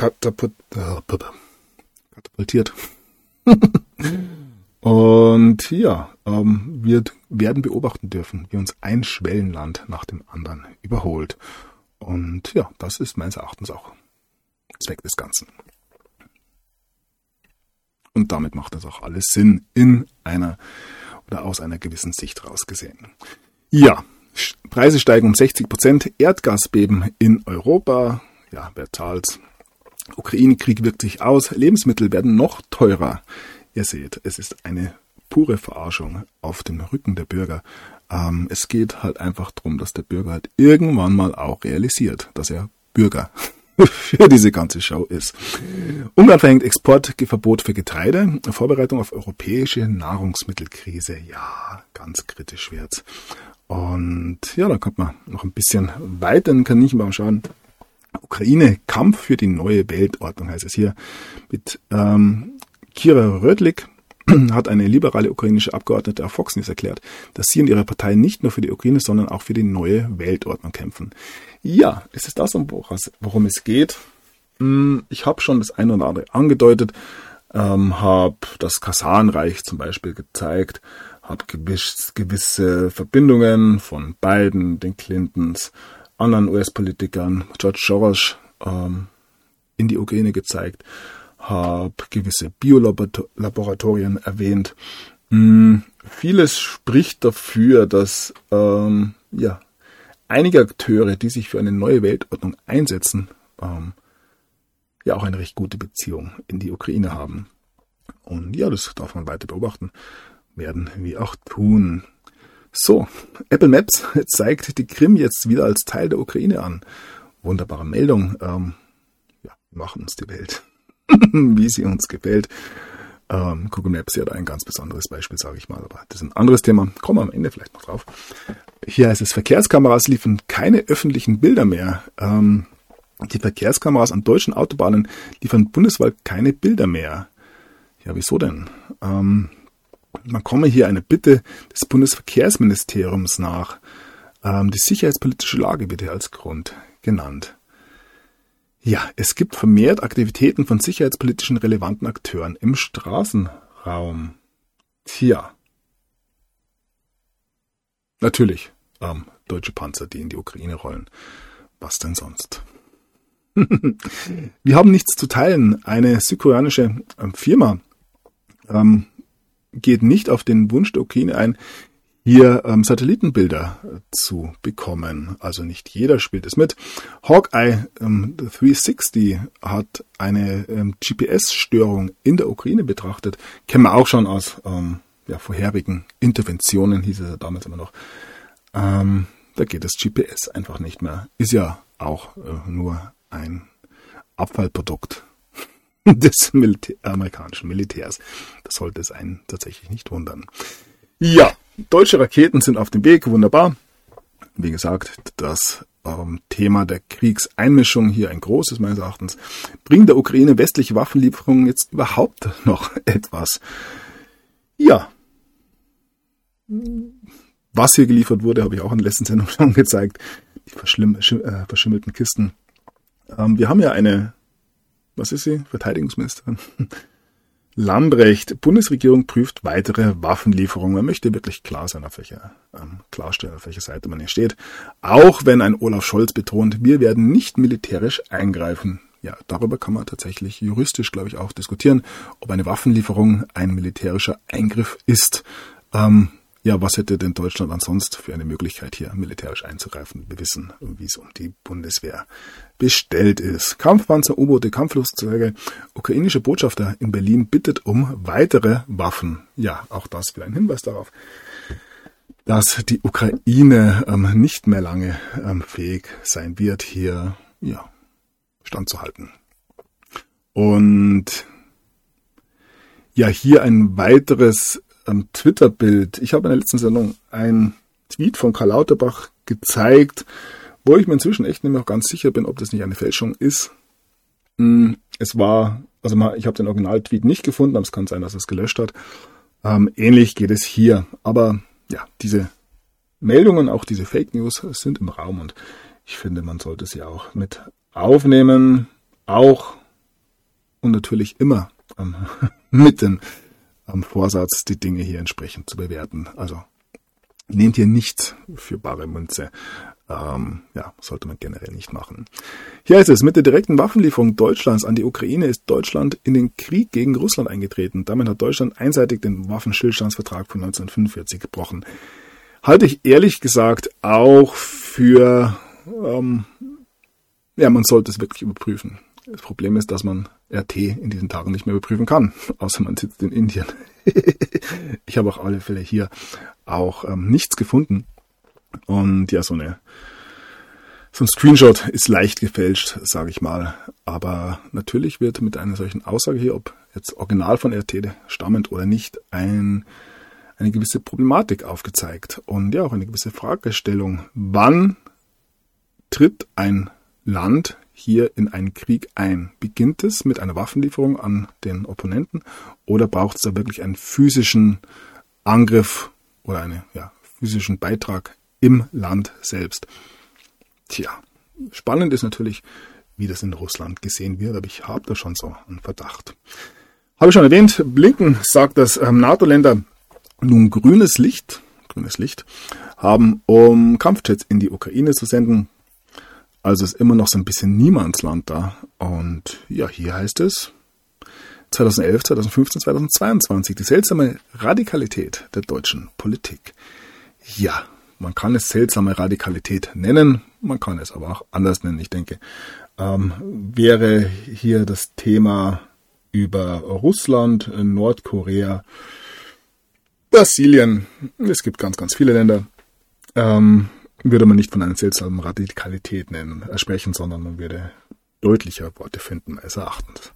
A: Und ja, wir werden beobachten dürfen, wie uns ein Schwellenland nach dem anderen überholt. Und ja, das ist meines Erachtens auch Zweck des Ganzen. Und damit macht das auch alles Sinn in einer oder aus einer gewissen Sicht rausgesehen. Ja, Preise steigen um 60%, Erdgasbeben in Europa. Ja, wer zahlt's? Ukraine-Krieg wirkt sich aus, Lebensmittel werden noch teurer. Ihr seht, es ist eine pure Verarschung auf dem Rücken der Bürger. Es geht halt einfach darum, dass der Bürger halt irgendwann mal auch realisiert, dass er Bürger für diese ganze Show ist. Ungarn verhängt Exportverbot für Getreide. Vorbereitung auf europäische Nahrungsmittelkrise. Ja, ganz kritisch wird's. Und ja, da kommt man noch ein bisschen weiter in den Kaninchen mal schauen. Ukraine, Kampf für die neue Weltordnung heißt es hier. Mit Kira Rödlik hat eine liberale ukrainische Abgeordnete auf Fox News erklärt, dass sie und ihre Partei nicht nur für die Ukraine, sondern auch für die neue Weltordnung kämpfen. Ja, es ist das, worum es geht. Ich habe schon das eine oder andere angedeutet, habe das Kasanreich zum Beispiel gezeigt, habe gewisse Verbindungen von Biden, den Clintons, anderen US-Politikern, George Soros in die Ukraine gezeigt, habe gewisse Biolaboratorien erwähnt. Vieles spricht dafür, dass einige Akteure, die sich für eine neue Weltordnung einsetzen, auch eine recht gute Beziehung in die Ukraine haben. Und ja, das darf man weiter beobachten, werden wir auch tun. So, Apple Maps zeigt die Krim jetzt wieder als Teil der Ukraine an. Wunderbare Meldung. Wir machen uns die Welt, wie sie uns gefällt. Google Maps ist ja da ein ganz besonderes Beispiel, sage ich mal, aber das ist ein anderes Thema. Kommen wir am Ende vielleicht noch drauf. Hier heißt es, Verkehrskameras liefern keine öffentlichen Bilder mehr. Die Verkehrskameras an deutschen Autobahnen liefern bundesweit keine Bilder mehr. Ja, wieso denn? Man komme hier einer Bitte des Bundesverkehrsministeriums nach. Die sicherheitspolitische Lage wird hier als Grund genannt. Ja, es gibt vermehrt Aktivitäten von sicherheitspolitischen relevanten Akteuren im Straßenraum. Tja. Natürlich, deutsche Panzer, die in die Ukraine rollen. Was denn sonst? Wir haben nichts zu teilen. Eine südkoreanische Firma geht nicht auf den Wunsch der Ukraine ein, hier Satellitenbilder zu bekommen. Also nicht jeder spielt es mit. Hawkeye 360 hat eine GPS-Störung in der Ukraine betrachtet. Kennen wir auch schon aus vorherigen Interventionen, hieß es ja damals immer noch. Da geht das GPS einfach nicht mehr. Ist ja auch nur ein Abfallprodukt des amerikanischen Militärs. Das sollte es einen tatsächlich nicht wundern. Ja, deutsche Raketen sind auf dem Weg, wunderbar. Wie gesagt, das Thema der Kriegseinmischung hier ein großes meines Erachtens. Bringt der Ukraine westliche Waffenlieferungen jetzt überhaupt noch etwas? Ja. Was hier geliefert wurde, habe ich auch in der letzten Sendung schon gezeigt. Die verschimmelten Kisten. Wir haben ja eine, was ist sie? Verteidigungsministerin? Lambrecht, Bundesregierung prüft weitere Waffenlieferungen. Man möchte wirklich klar sein, klarstellen, auf welcher Seite man hier steht. Auch wenn ein Olaf Scholz betont, wir werden nicht militärisch eingreifen. Ja, darüber kann man tatsächlich juristisch, glaube ich, auch diskutieren, ob eine Waffenlieferung ein militärischer Eingriff ist. Was hätte denn Deutschland ansonsten für eine Möglichkeit, hier militärisch einzugreifen? Wir wissen, wie es um die Bundeswehr bestellt ist. Kampfpanzer, U-Boote, Kampfflugzeuge. Ukrainische Botschafter in Berlin bittet um weitere Waffen. Ja, auch das wieder ein Hinweis darauf, dass die Ukraine nicht mehr lange fähig sein wird, hier standzuhalten. Und ja, hier ein weiteres Twitter-Bild. Ich habe in der letzten Sendung einen Tweet von Karl Lauterbach gezeigt, wo ich mir inzwischen echt nicht mehr ganz sicher bin, ob das nicht eine Fälschung ist. Ich habe den Original-Tweet nicht gefunden, aber es kann sein, dass es gelöscht hat. Ähnlich geht es hier. Aber ja, diese Meldungen, auch diese Fake News sind im Raum und ich finde, man sollte sie auch mit aufnehmen. Auch und natürlich immer mit dem Vorsatz, die Dinge hier entsprechend zu bewerten. Also nehmt hier nichts für bare Münze. Sollte man generell nicht machen. Hier heißt es, mit der direkten Waffenlieferung Deutschlands an die Ukraine ist Deutschland in den Krieg gegen Russland eingetreten. Damit hat Deutschland einseitig den Waffenstillstandsvertrag von 1945 gebrochen. Halte ich ehrlich gesagt auch für, man sollte es wirklich überprüfen. Das Problem ist, dass man RT in diesen Tagen nicht mehr überprüfen kann, außer man sitzt in Indien. Ich habe auf alle Fälle hier auch nichts gefunden. Und ja, so ein Screenshot ist leicht gefälscht, sage ich mal. Aber natürlich wird mit einer solchen Aussage hier, ob jetzt original von RT stammend oder nicht, eine gewisse Problematik aufgezeigt. Und ja, auch eine gewisse Fragestellung. Wann tritt ein Land hier in einen Krieg ein? Beginnt es mit einer Waffenlieferung an den Opponenten oder braucht es da wirklich einen physischen Angriff oder einen physischen Beitrag im Land selbst? Tja, spannend ist natürlich, wie das in Russland gesehen wird, aber ich habe da schon so einen Verdacht. Habe ich schon erwähnt, Blinken sagt, dass NATO-Länder nun grünes Licht haben, um Kampfjets in die Ukraine zu senden. Also ist immer noch so ein bisschen Niemandsland da. Und ja, hier heißt es 2011, 2015, 2022, die seltsame Radikalität der deutschen Politik. Ja, man kann es seltsame Radikalität nennen, man kann es aber auch anders nennen. Ich denke, wäre hier das Thema über Russland, Nordkorea, Brasilien, es gibt ganz, ganz viele Länder, würde man nicht von einer seltsamen Radikalität sprechen, sondern man würde deutlicher Worte finden, meines Erachtens.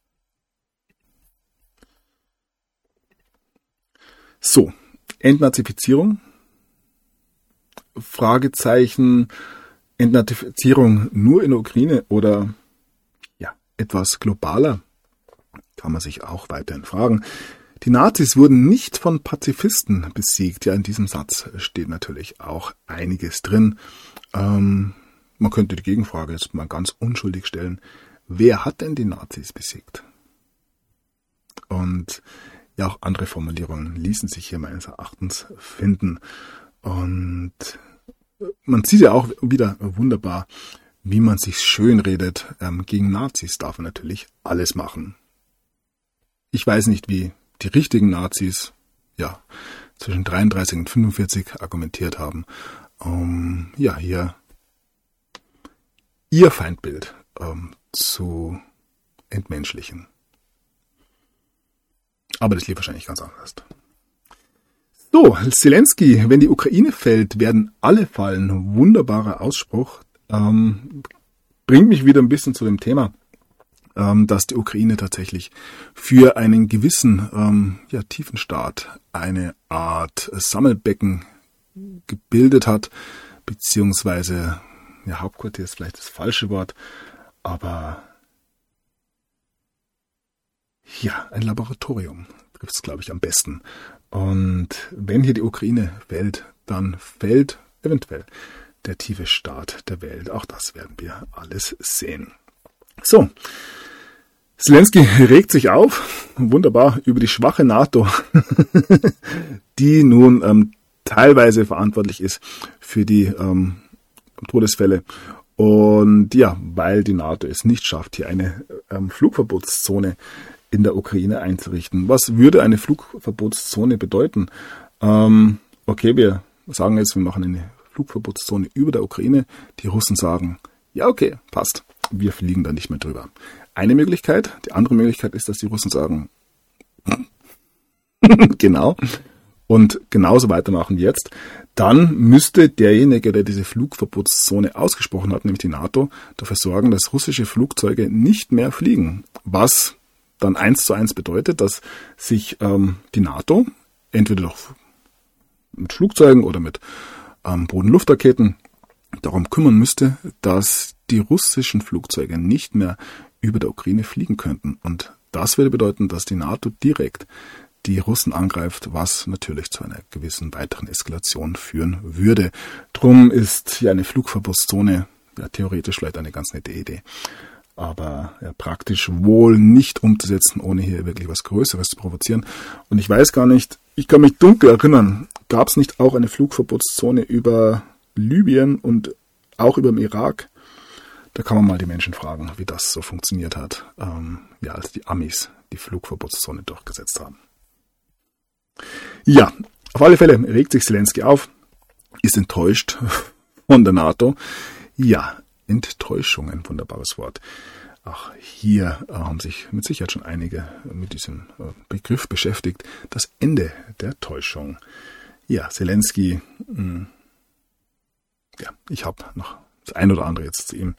A: So, Entnazifizierung. Fragezeichen, Entnazifizierung nur in der Ukraine oder ja, etwas globaler? Kann man sich auch weiterhin fragen. Die Nazis wurden nicht von Pazifisten besiegt. Ja, in diesem Satz steht natürlich auch einiges drin. Man könnte die Gegenfrage jetzt mal ganz unschuldig stellen. Wer hat denn die Nazis besiegt? Und ja, auch andere Formulierungen ließen sich hier meines Erachtens finden. Und man sieht ja auch wieder wunderbar, wie man sich schönredet. Gegen Nazis darf man natürlich alles machen. Ich weiß nicht, wie die richtigen Nazis ja zwischen 33 und 45 argumentiert haben, ja hier ihr Feindbild zu entmenschlichen. Aber das lief wahrscheinlich ganz anders. So, Zelensky, wenn die Ukraine fällt, werden alle fallen. Wunderbarer Ausspruch. Bringt mich wieder ein bisschen zu dem Thema, dass die Ukraine tatsächlich für einen gewissen Tiefenstaat eine Art Sammelbecken gebildet hat, beziehungsweise, ja, Hauptquartier ist vielleicht das falsche Wort, aber ja, ein Laboratorium trifft es, glaube ich, am besten. Und wenn hier die Ukraine fällt, dann fällt eventuell der tiefe Staat der Welt. Auch das werden wir alles sehen. So, Zelensky regt sich auf, wunderbar, über die schwache NATO, die nun teilweise verantwortlich ist für die Todesfälle. Und ja, weil die NATO es nicht schafft, hier eine Flugverbotszone in der Ukraine einzurichten. Was würde eine Flugverbotszone bedeuten? Okay, wir sagen jetzt, wir machen eine Flugverbotszone über der Ukraine. Die Russen sagen, ja okay, passt, wir fliegen da nicht mehr drüber. Eine Möglichkeit. Die andere Möglichkeit ist, dass die Russen sagen, genau, und genauso weitermachen wie jetzt. Dann müsste derjenige, der diese Flugverbotszone ausgesprochen hat, nämlich die NATO, dafür sorgen, dass russische Flugzeuge nicht mehr fliegen. Was dann 1:1 bedeutet, dass sich die NATO entweder doch mit Flugzeugen oder mit Boden-Luft-Raketen darum kümmern müsste, dass die russischen Flugzeuge nicht mehr über der Ukraine fliegen könnten. Und das würde bedeuten, dass die NATO direkt die Russen angreift, was natürlich zu einer gewissen weiteren Eskalation führen würde. Drum ist hier eine Flugverbotszone ja theoretisch vielleicht eine ganz nette Idee, aber ja, praktisch wohl nicht umzusetzen, ohne hier wirklich was Größeres zu provozieren. Und ich weiß gar nicht, ich kann mich dunkel erinnern, gab es nicht auch eine Flugverbotszone über Libyen und auch über den Irak? Da kann man mal die Menschen fragen, wie das so funktioniert hat, als die Amis die Flugverbotszone durchgesetzt haben. Ja, auf alle Fälle regt sich Zelensky auf, ist enttäuscht von der NATO. Ja, Enttäuschung, ein wunderbares Wort. Auch hier haben sich mit Sicherheit schon einige mit diesem Begriff beschäftigt. Das Ende der Täuschung. Ja, Zelensky, ich habe noch das ein oder andere jetzt zu ihm.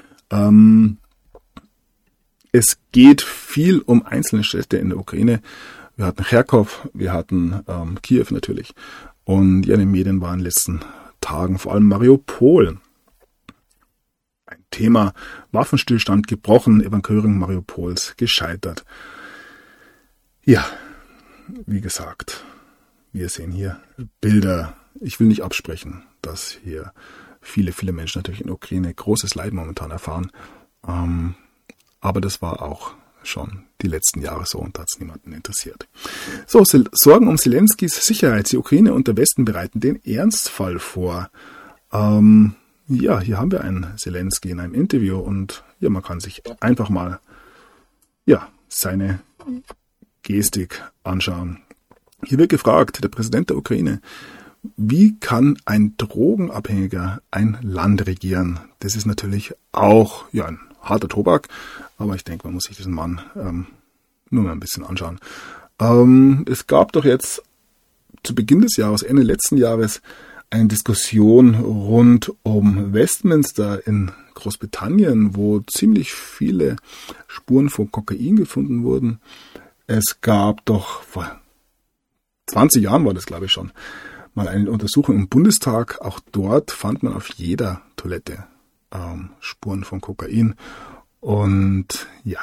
A: Es geht viel um einzelne Städte in der Ukraine. Wir hatten Cherkow, wir hatten Kiew natürlich. Und ja, in den Medien waren in den letzten Tagen vor allem Mariupol. Ein Thema, Waffenstillstand gebrochen, Evakuierung Mariupols gescheitert. Ja, wie gesagt, wir sehen hier Bilder. Ich will nicht absprechen, dass hier viele Menschen natürlich in der Ukraine großes Leid momentan erfahren. Aber das war auch schon die letzten Jahre so und da hat es niemanden interessiert. So, Sorgen um Zelenskys Sicherheit. Die Ukraine und der Westen bereiten den Ernstfall vor. Ja, hier haben wir einen Zelensky in einem Interview und ja, man kann sich einfach mal seine Gestik anschauen. Hier wird gefragt, der Präsident der Ukraine, wie kann ein Drogenabhängiger ein Land regieren? Das ist natürlich auch ein harter Tobak, aber ich denke, man muss sich diesen Mann nur mal ein bisschen anschauen. Es gab doch jetzt zu Beginn des Jahres, Ende letzten Jahres, eine Diskussion rund um Westminster in Großbritannien, wo ziemlich viele Spuren von Kokain gefunden wurden. Es gab doch vor 20 Jahren war das, glaube ich, schon, mal eine Untersuchung im Bundestag. Auch dort fand man auf jeder Toilette Spuren von Kokain. Und ja,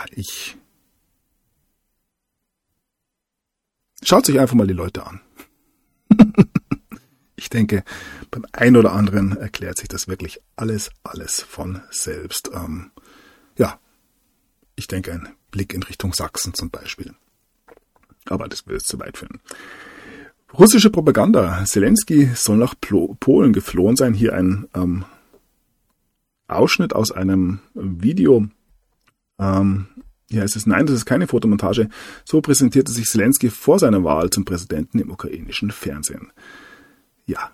A: schaut sich einfach mal die Leute an. Ich denke, beim einen oder anderen erklärt sich das wirklich alles von selbst. Ich denke, ein Blick in Richtung Sachsen zum Beispiel. Aber das würde jetzt zu weit führen. Russische Propaganda. Zelensky soll nach Polen geflohen sein. Hier ein Ausschnitt aus einem Video. Hier heißt es, nein, das ist keine Fotomontage. So präsentierte sich Zelensky vor seiner Wahl zum Präsidenten im ukrainischen Fernsehen. Ja.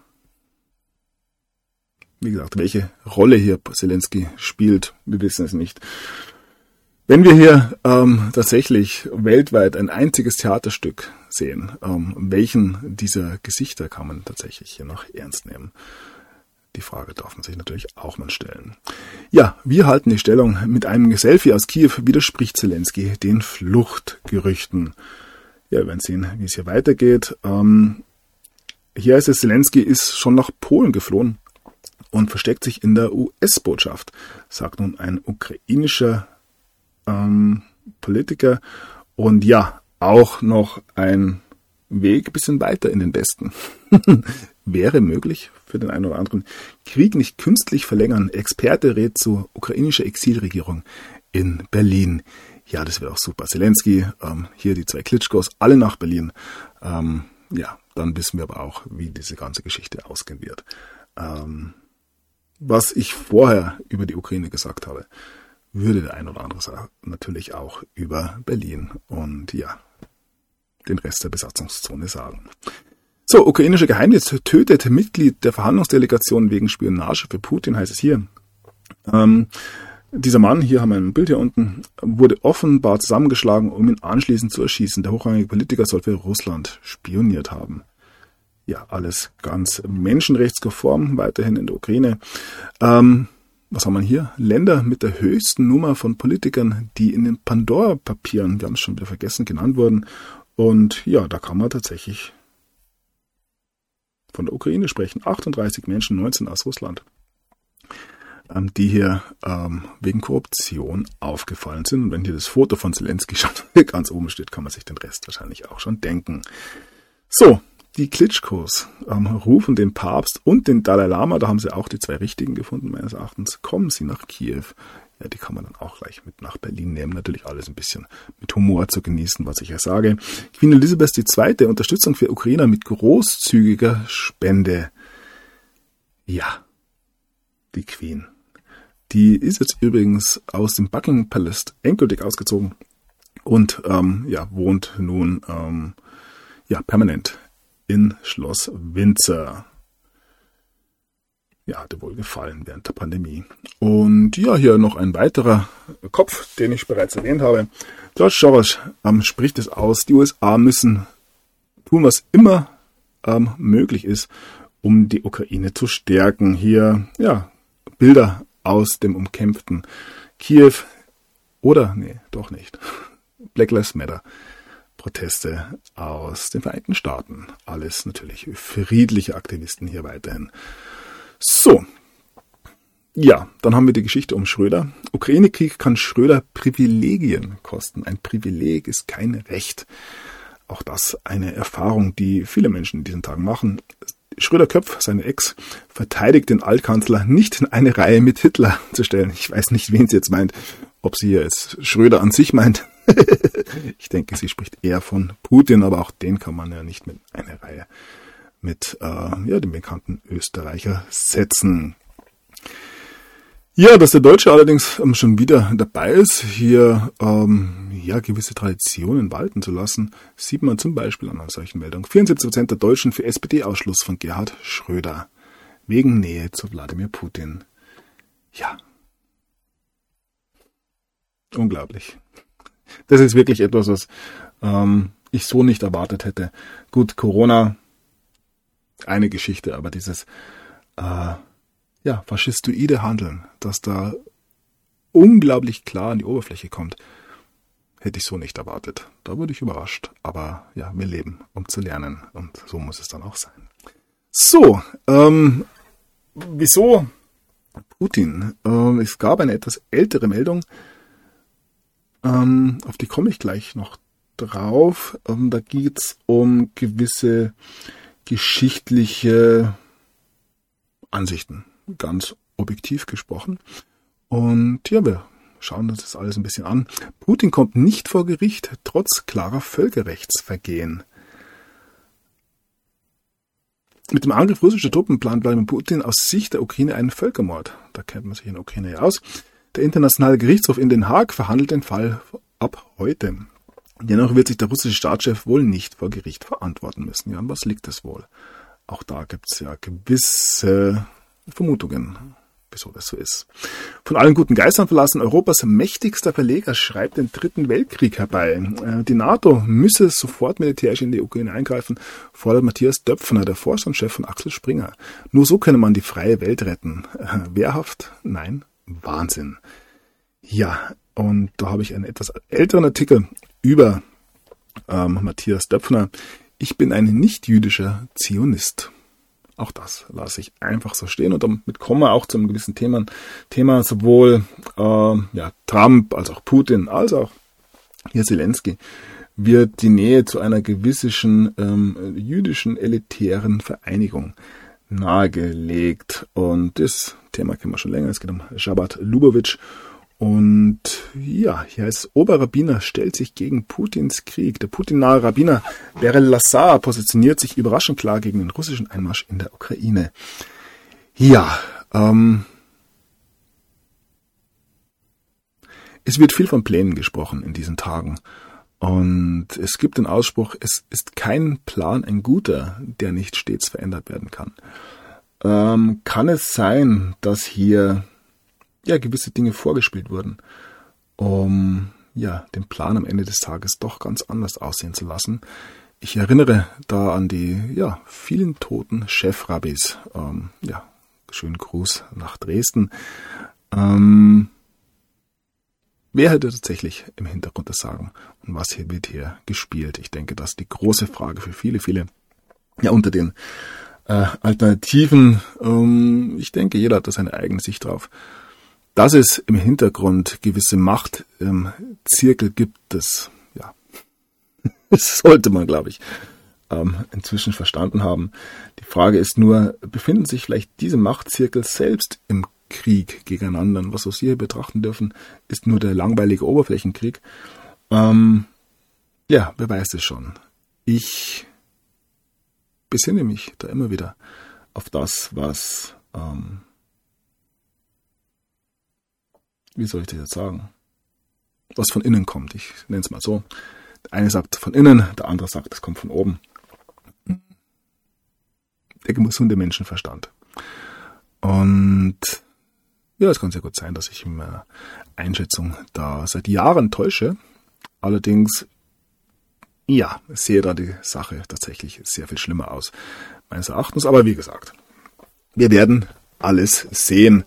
A: Wie gesagt, welche Rolle hier Zelensky spielt, wir wissen es nicht. Wenn wir hier tatsächlich weltweit ein einziges Theaterstück sehen, welchen dieser Gesichter kann man tatsächlich hier noch ernst nehmen? Die Frage darf man sich natürlich auch mal stellen. Ja, wir halten die Stellung. Mit einem Selfie aus Kiew widerspricht Zelensky den Fluchtgerüchten. Ja, wir werden sehen, wie es hier weitergeht. Hier heißt es, Zelensky ist schon nach Polen geflohen und versteckt sich in der US-Botschaft, sagt nun ein ukrainischer Politiker. Und ja, auch noch ein Weg ein bisschen weiter in den Westen. Wäre möglich für den einen oder anderen. Krieg nicht künstlich verlängern. Experte rät zur ukrainischen Exilregierung in Berlin. Ja, das wäre auch super. Zelensky, hier die 2 Klitschkos, alle nach Berlin. Dann wissen wir aber auch, wie diese ganze Geschichte ausgehen wird. Was ich vorher über die Ukraine gesagt habe, würde der ein oder andere sagen, natürlich auch über Berlin und ja, den Rest der Besatzungszone sagen. So, ukrainischer Geheimdienst tötet Mitglied der Verhandlungsdelegation wegen Spionage für Putin, heißt es hier. Dieser Mann, hier haben wir ein Bild hier unten, wurde offenbar zusammengeschlagen, um ihn anschließend zu erschießen. Der hochrangige Politiker soll für Russland spioniert haben. Ja, alles ganz menschenrechtskonform, weiterhin in der Ukraine. Was haben wir hier? Länder mit der höchsten Nummer von Politikern, die in den Pandora-Papieren, wir haben es schon wieder vergessen, genannt wurden. Und ja, da kann man tatsächlich von der Ukraine sprechen. 38 Menschen, 19 aus Russland, die hier wegen Korruption aufgefallen sind. Und wenn hier das Foto von Zelensky schon ganz oben steht, kann man sich den Rest wahrscheinlich auch schon denken. So, die Klitschkos rufen den Papst und den Dalai Lama, da haben sie auch die 2 Richtigen gefunden, meines Erachtens, kommen sie nach Kiew. Ja, die kann man dann auch gleich mit nach Berlin nehmen. Natürlich alles ein bisschen mit Humor zu genießen, was ich ja sage. Queen Elizabeth II. Unterstützung für Ukrainer mit großzügiger Spende. Ja, die Queen. Die ist jetzt übrigens aus dem Buckingham Palace endgültig ausgezogen und wohnt nun permanent in Schloss Windsor. Ja, hatte wohl gefallen während der Pandemie. Und ja, hier noch ein weiterer Kopf, den ich bereits erwähnt habe. George Soros spricht es aus, die USA müssen tun, was immer möglich ist, um die Ukraine zu stärken. Hier, ja, Bilder aus dem umkämpften Kiew oder, nee, doch nicht. Black Lives Matter. Proteste aus den Vereinigten Staaten. Alles natürlich friedliche Aktivisten hier weiterhin. So, ja, dann haben wir die Geschichte um Schröder. Ukraine-Krieg kann Schröder Privilegien kosten. Ein Privileg ist kein Recht. Auch das eine Erfahrung, die viele Menschen in diesen Tagen machen. Schröder-Köpf, seine Ex, verteidigt den Altkanzler nicht in eine Reihe mit Hitler zu stellen. Ich weiß nicht, wen sie jetzt meint. Ob sie hier jetzt Schröder an sich meint. Ich denke, sie spricht eher von Putin, aber auch den kann man ja nicht mit einer Reihe mit dem bekannten Österreicher setzen. Ja, dass der Deutsche allerdings schon wieder dabei ist, hier gewisse Traditionen walten zu lassen, sieht man zum Beispiel an einer solchen Meldung. 74% der Deutschen für SPD-Ausschluss von Gerhard Schröder wegen Nähe zu Wladimir Putin. Ja. Unglaublich. Das ist wirklich etwas, was ich so nicht erwartet hätte. Gut, Corona, eine Geschichte, aber dieses faschistoide Handeln, das da unglaublich klar an die Oberfläche kommt, hätte ich so nicht erwartet. Da wurde ich überrascht. Aber ja, wir leben, um zu lernen. Und so muss es dann auch sein. So, wieso Putin? Es gab eine etwas ältere Meldung, auf die komme ich gleich noch drauf. Da geht es um gewisse geschichtliche Ansichten, ganz objektiv gesprochen. Und ja, wir schauen uns das alles ein bisschen an. Putin kommt nicht vor Gericht, trotz klarer Völkerrechtsvergehen. Mit dem Angriff russischer Truppen plant Wladimir Putin aus Sicht der Ukraine einen Völkermord. Da kennt man sich in der Ukraine ja aus. Der Internationale Gerichtshof in Den Haag verhandelt den Fall ab heute. Dennoch wird sich der russische Staatschef wohl nicht vor Gericht verantworten müssen. Ja, an was liegt es wohl? Auch da gibt es ja gewisse Vermutungen, wieso das so ist. Von allen guten Geistern verlassen, Europas mächtigster Verleger schreibt den Dritten Weltkrieg herbei. Die NATO müsse sofort militärisch in die Ukraine eingreifen, fordert Matthias Döpfner, der Vorstandschef von Axel Springer. Nur so könne man die freie Welt retten. Wehrhaft? Nein, Wahnsinn. Ja, und da habe ich einen etwas älteren Artikel über Matthias Döpfner. Ich bin ein nicht-jüdischer Zionist. Auch das lasse ich einfach so stehen. Und damit kommen wir auch zu einem gewissen Thema sowohl Trump als auch Putin, als auch hier Zelensky, wird die Nähe zu einer gewissen jüdischen elitären Vereinigung nahegelegt. Und das Thema kennen wir schon länger. Es geht um Shabbat Lubavitch. Und ja, hier heißt es, Oberrabbiner stellt sich gegen Putins Krieg. Der Putin-nahe Rabbiner Berel Lassar positioniert sich überraschend klar gegen den russischen Einmarsch in der Ukraine. Ja, es wird viel von Plänen gesprochen in diesen Tagen. Und es gibt den Ausspruch, es ist kein Plan ein guter, der nicht stets verändert werden kann. Kann es sein, dass hier gewisse Dinge vorgespielt wurden, um den Plan am Ende des Tages doch ganz anders aussehen zu lassen? Ich erinnere da an die vielen toten Chefrabbis. Schönen Gruß nach Dresden. Wer hätte tatsächlich im Hintergrund das Sagen und was hier wird hier gespielt? Ich denke, das ist die große Frage für viele, viele unter den Alternativen. Ich denke, jeder hat da seine eigene Sicht drauf. Dass es im Hintergrund gewisse Machtzirkel gibt, das sollte man, glaube ich, inzwischen verstanden haben. Die Frage ist nur, befinden sich vielleicht diese Machtzirkel selbst im Krieg gegeneinander? Und was wir hier betrachten dürfen, ist nur der langweilige Oberflächenkrieg. Wer weiß es schon. Ich besinne mich da immer wieder auf das, was wie soll ich das jetzt sagen? Was von innen kommt. Ich nenne es mal so. Der eine sagt von innen, der andere sagt, es kommt von oben. Der gesunde Menschenverstand. Und es kann sehr gut sein, dass ich in meiner Einschätzung da seit Jahren täusche. Allerdings, sehe da die Sache tatsächlich sehr viel schlimmer aus, meines Erachtens. Aber wie gesagt, wir werden alles sehen.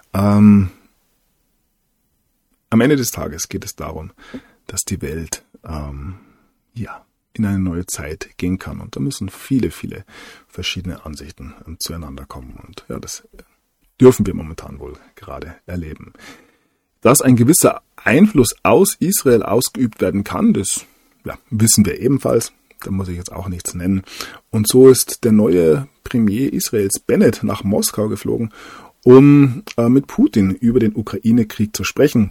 A: Am Ende des Tages geht es darum, dass die Welt in eine neue Zeit gehen kann. Und da müssen viele, viele verschiedene Ansichten zueinander kommen. Und das dürfen wir momentan wohl gerade erleben. Dass ein gewisser Einfluss aus Israel ausgeübt werden kann, das wissen wir ebenfalls. Da muss ich jetzt auch nichts nennen. Und so ist der neue Premier Israels, Bennett, nach Moskau geflogen, um mit Putin über den Ukraine-Krieg zu sprechen.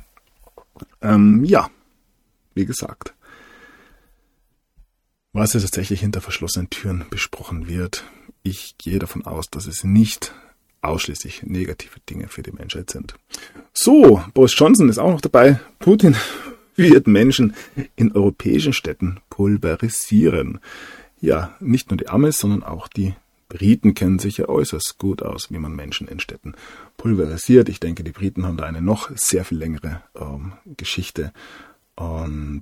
A: Wie gesagt, was jetzt tatsächlich hinter verschlossenen Türen besprochen wird, ich gehe davon aus, dass es nicht ausschließlich negative Dinge für die Menschheit sind. So, Boris Johnson ist auch noch dabei. Putin wird Menschen in europäischen Städten pulverisieren. Ja, nicht nur die Amis, sondern auch die Briten kennen sich ja äußerst gut aus, wie man Menschen in Städten pulverisiert. Ich denke, die Briten haben da eine noch sehr viel längere Geschichte. Und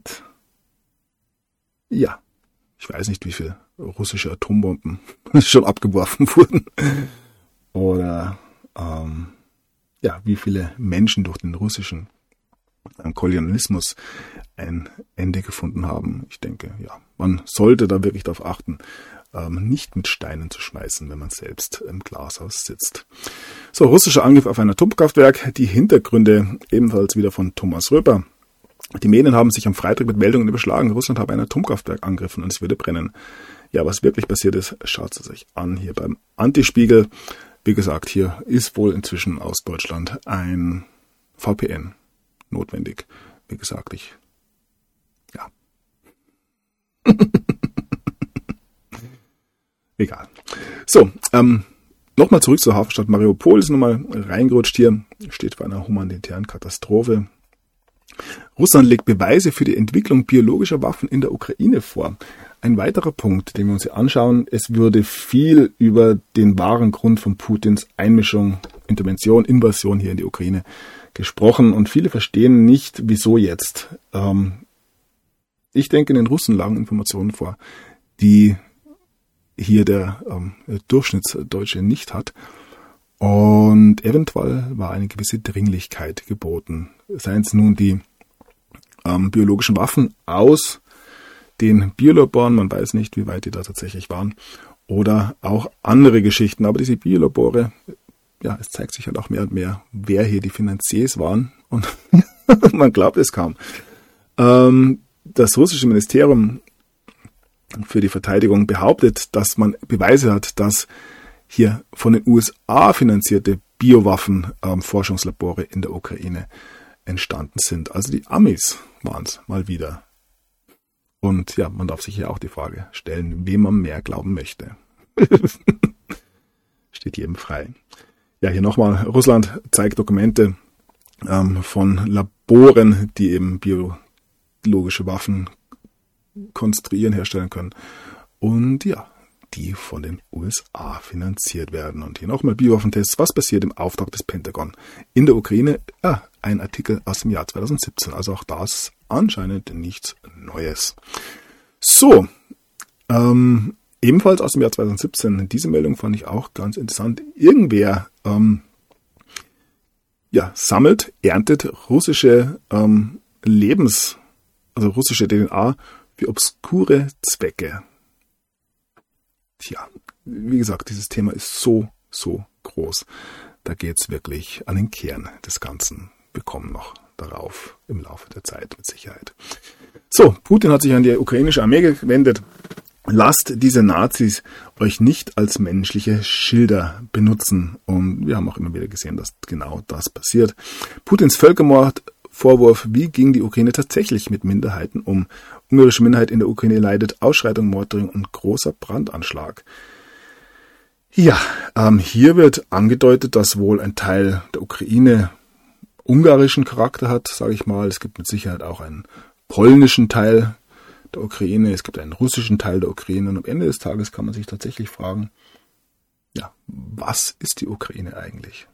A: ja, ich weiß nicht, wie viele russische Atombomben schon abgeworfen wurden. Oder wie viele Menschen durch den russischen Kolonialismus ein Ende gefunden haben. Ich denke, ja, man sollte da wirklich darauf achten, nicht mit Steinen zu schmeißen, wenn man selbst im Glashaus sitzt. So, russischer Angriff auf ein Atomkraftwerk. Die Hintergründe ebenfalls wieder von Thomas Röper. Die Medien haben sich am Freitag mit Meldungen überschlagen, Russland habe ein Atomkraftwerk angegriffen und es würde brennen. Ja, was wirklich passiert ist, schaut es euch an hier beim Antispiegel. Wie gesagt, hier ist wohl inzwischen aus Deutschland ein VPN notwendig. Wie gesagt, egal. So, nochmal zurück zur Hafenstadt Mariupol. Ist nochmal reingerutscht hier. Steht vor einer humanitären Katastrophe. Russland legt Beweise für die Entwicklung biologischer Waffen in der Ukraine vor. Ein weiterer Punkt, den wir uns hier anschauen, es würde viel über den wahren Grund von Putins Einmischung, Intervention, Invasion hier in die Ukraine gesprochen und viele verstehen nicht, wieso jetzt. Ich denke, den Russen lagen Informationen vor, die hier der Durchschnittsdeutsche nicht hat. Und eventuell war eine gewisse Dringlichkeit geboten. Seien es nun die biologischen Waffen aus den Biolaboren, man weiß nicht, wie weit die da tatsächlich waren, oder auch andere Geschichten. Aber diese Biolabore, ja, es zeigt sich halt auch mehr und mehr, wer hier die Finanziers waren. Und man glaubt es kaum. Das russische Ministerium für die Verteidigung behauptet, dass man Beweise hat, dass hier von den USA finanzierte Biowaffen-Forschungslabore in der Ukraine entstanden sind. Also die Amis waren es mal wieder. Und ja, man darf sich hier auch die Frage stellen, wem man mehr glauben möchte. Steht jedem frei. Ja, hier nochmal, Russland zeigt Dokumente von Laboren, die eben biologische Waffen konstruieren, herstellen können. Und ja, die von den USA finanziert werden. Und hier nochmal Biowaffentests. Was passiert im Auftrag des Pentagon in der Ukraine? Ja, ein Artikel aus dem Jahr 2017. Also auch das anscheinend nichts Neues. So, ebenfalls aus dem Jahr 2017. Diese Meldung fand ich auch ganz interessant. Irgendwer sammelt, erntet russische russische DNA für obskure Zwecke. Tja, wie gesagt, dieses Thema ist so groß. Da geht's wirklich an den Kern des Ganzen. Wir kommen noch darauf im Laufe der Zeit mit Sicherheit. So, Putin hat sich an die ukrainische Armee gewendet. Lasst diese Nazis euch nicht als menschliche Schilder benutzen. Und wir haben auch immer wieder gesehen, dass genau das passiert. Putins Völkermordvorwurf, wie ging die Ukraine tatsächlich mit Minderheiten um? Ungarische Minderheit in der Ukraine leidet Ausschreitung, Morddrohung und großer Brandanschlag. Ja, hier wird angedeutet, dass wohl ein Teil der Ukraine ungarischen Charakter hat, sage ich mal. Es gibt mit Sicherheit auch einen polnischen Teil der Ukraine, es gibt einen russischen Teil der Ukraine und am Ende des Tages kann man sich tatsächlich fragen, ja, was ist die Ukraine eigentlich?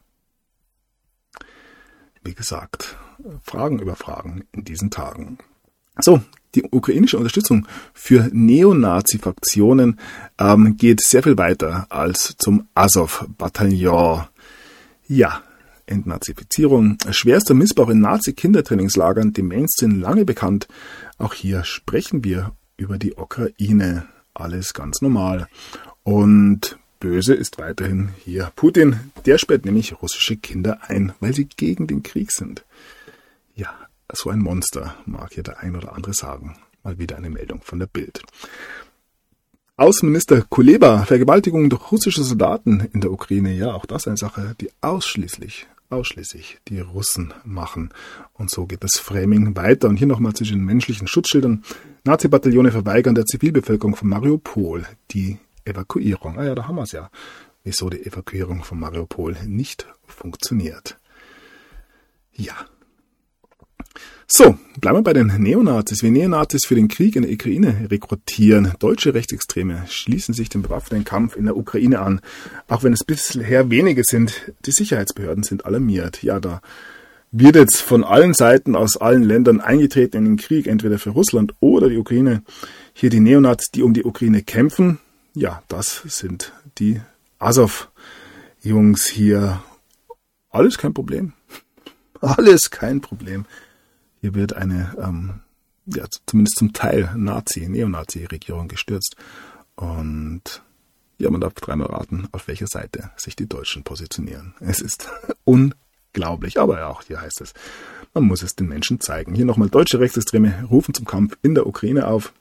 A: Wie gesagt, Fragen über Fragen in diesen Tagen. So, die ukrainische Unterstützung für Neonazi-Fraktionen geht sehr viel weiter als zum Azov-Bataillon. Ja, Entnazifizierung, schwerster Missbrauch in Nazi-Kindertrainingslagern, dem Mainstream lange bekannt. Auch hier sprechen wir über die Ukraine. Alles ganz normal. Und böse ist weiterhin hier Putin. Der sperrt nämlich russische Kinder ein, weil sie gegen den Krieg sind. Ja, so ein Monster, mag hier der ein oder andere sagen. Mal wieder eine Meldung von der Bild. Außenminister Kuleba, Vergewaltigung durch russische Soldaten in der Ukraine. Ja, auch das eine Sache, die ausschließlich die Russen machen. Und so geht das Framing weiter. Und hier nochmal zwischen den menschlichen Schutzschildern. Nazi-Bataillone verweigern der Zivilbevölkerung von Mariupol die Evakuierung. Ah ja, da haben wir es ja. wieso die Evakuierung von Mariupol nicht funktioniert. Ja. So, bleiben wir bei den Neonazis. Wie Neonazis für den Krieg in der Ukraine rekrutieren. Deutsche Rechtsextreme schließen sich dem bewaffneten Kampf in der Ukraine an. Auch wenn es bisher wenige sind, die Sicherheitsbehörden sind alarmiert. Ja, da wird jetzt von allen Seiten aus allen Ländern eingetreten in den Krieg, entweder für Russland oder die Ukraine. Hier die Neonazis, die um die Ukraine kämpfen. Ja, das sind die Azov-Jungs hier. Alles kein Problem. Alles kein Problem. Hier wird eine, zumindest zum Teil Neonazi-Regierung gestürzt. Und ja, man darf dreimal raten, auf welcher Seite sich die Deutschen positionieren. Es ist unglaublich, aber ja, auch hier heißt es, man muss es den Menschen zeigen. Hier nochmal deutsche Rechtsextreme rufen zum Kampf in der Ukraine auf.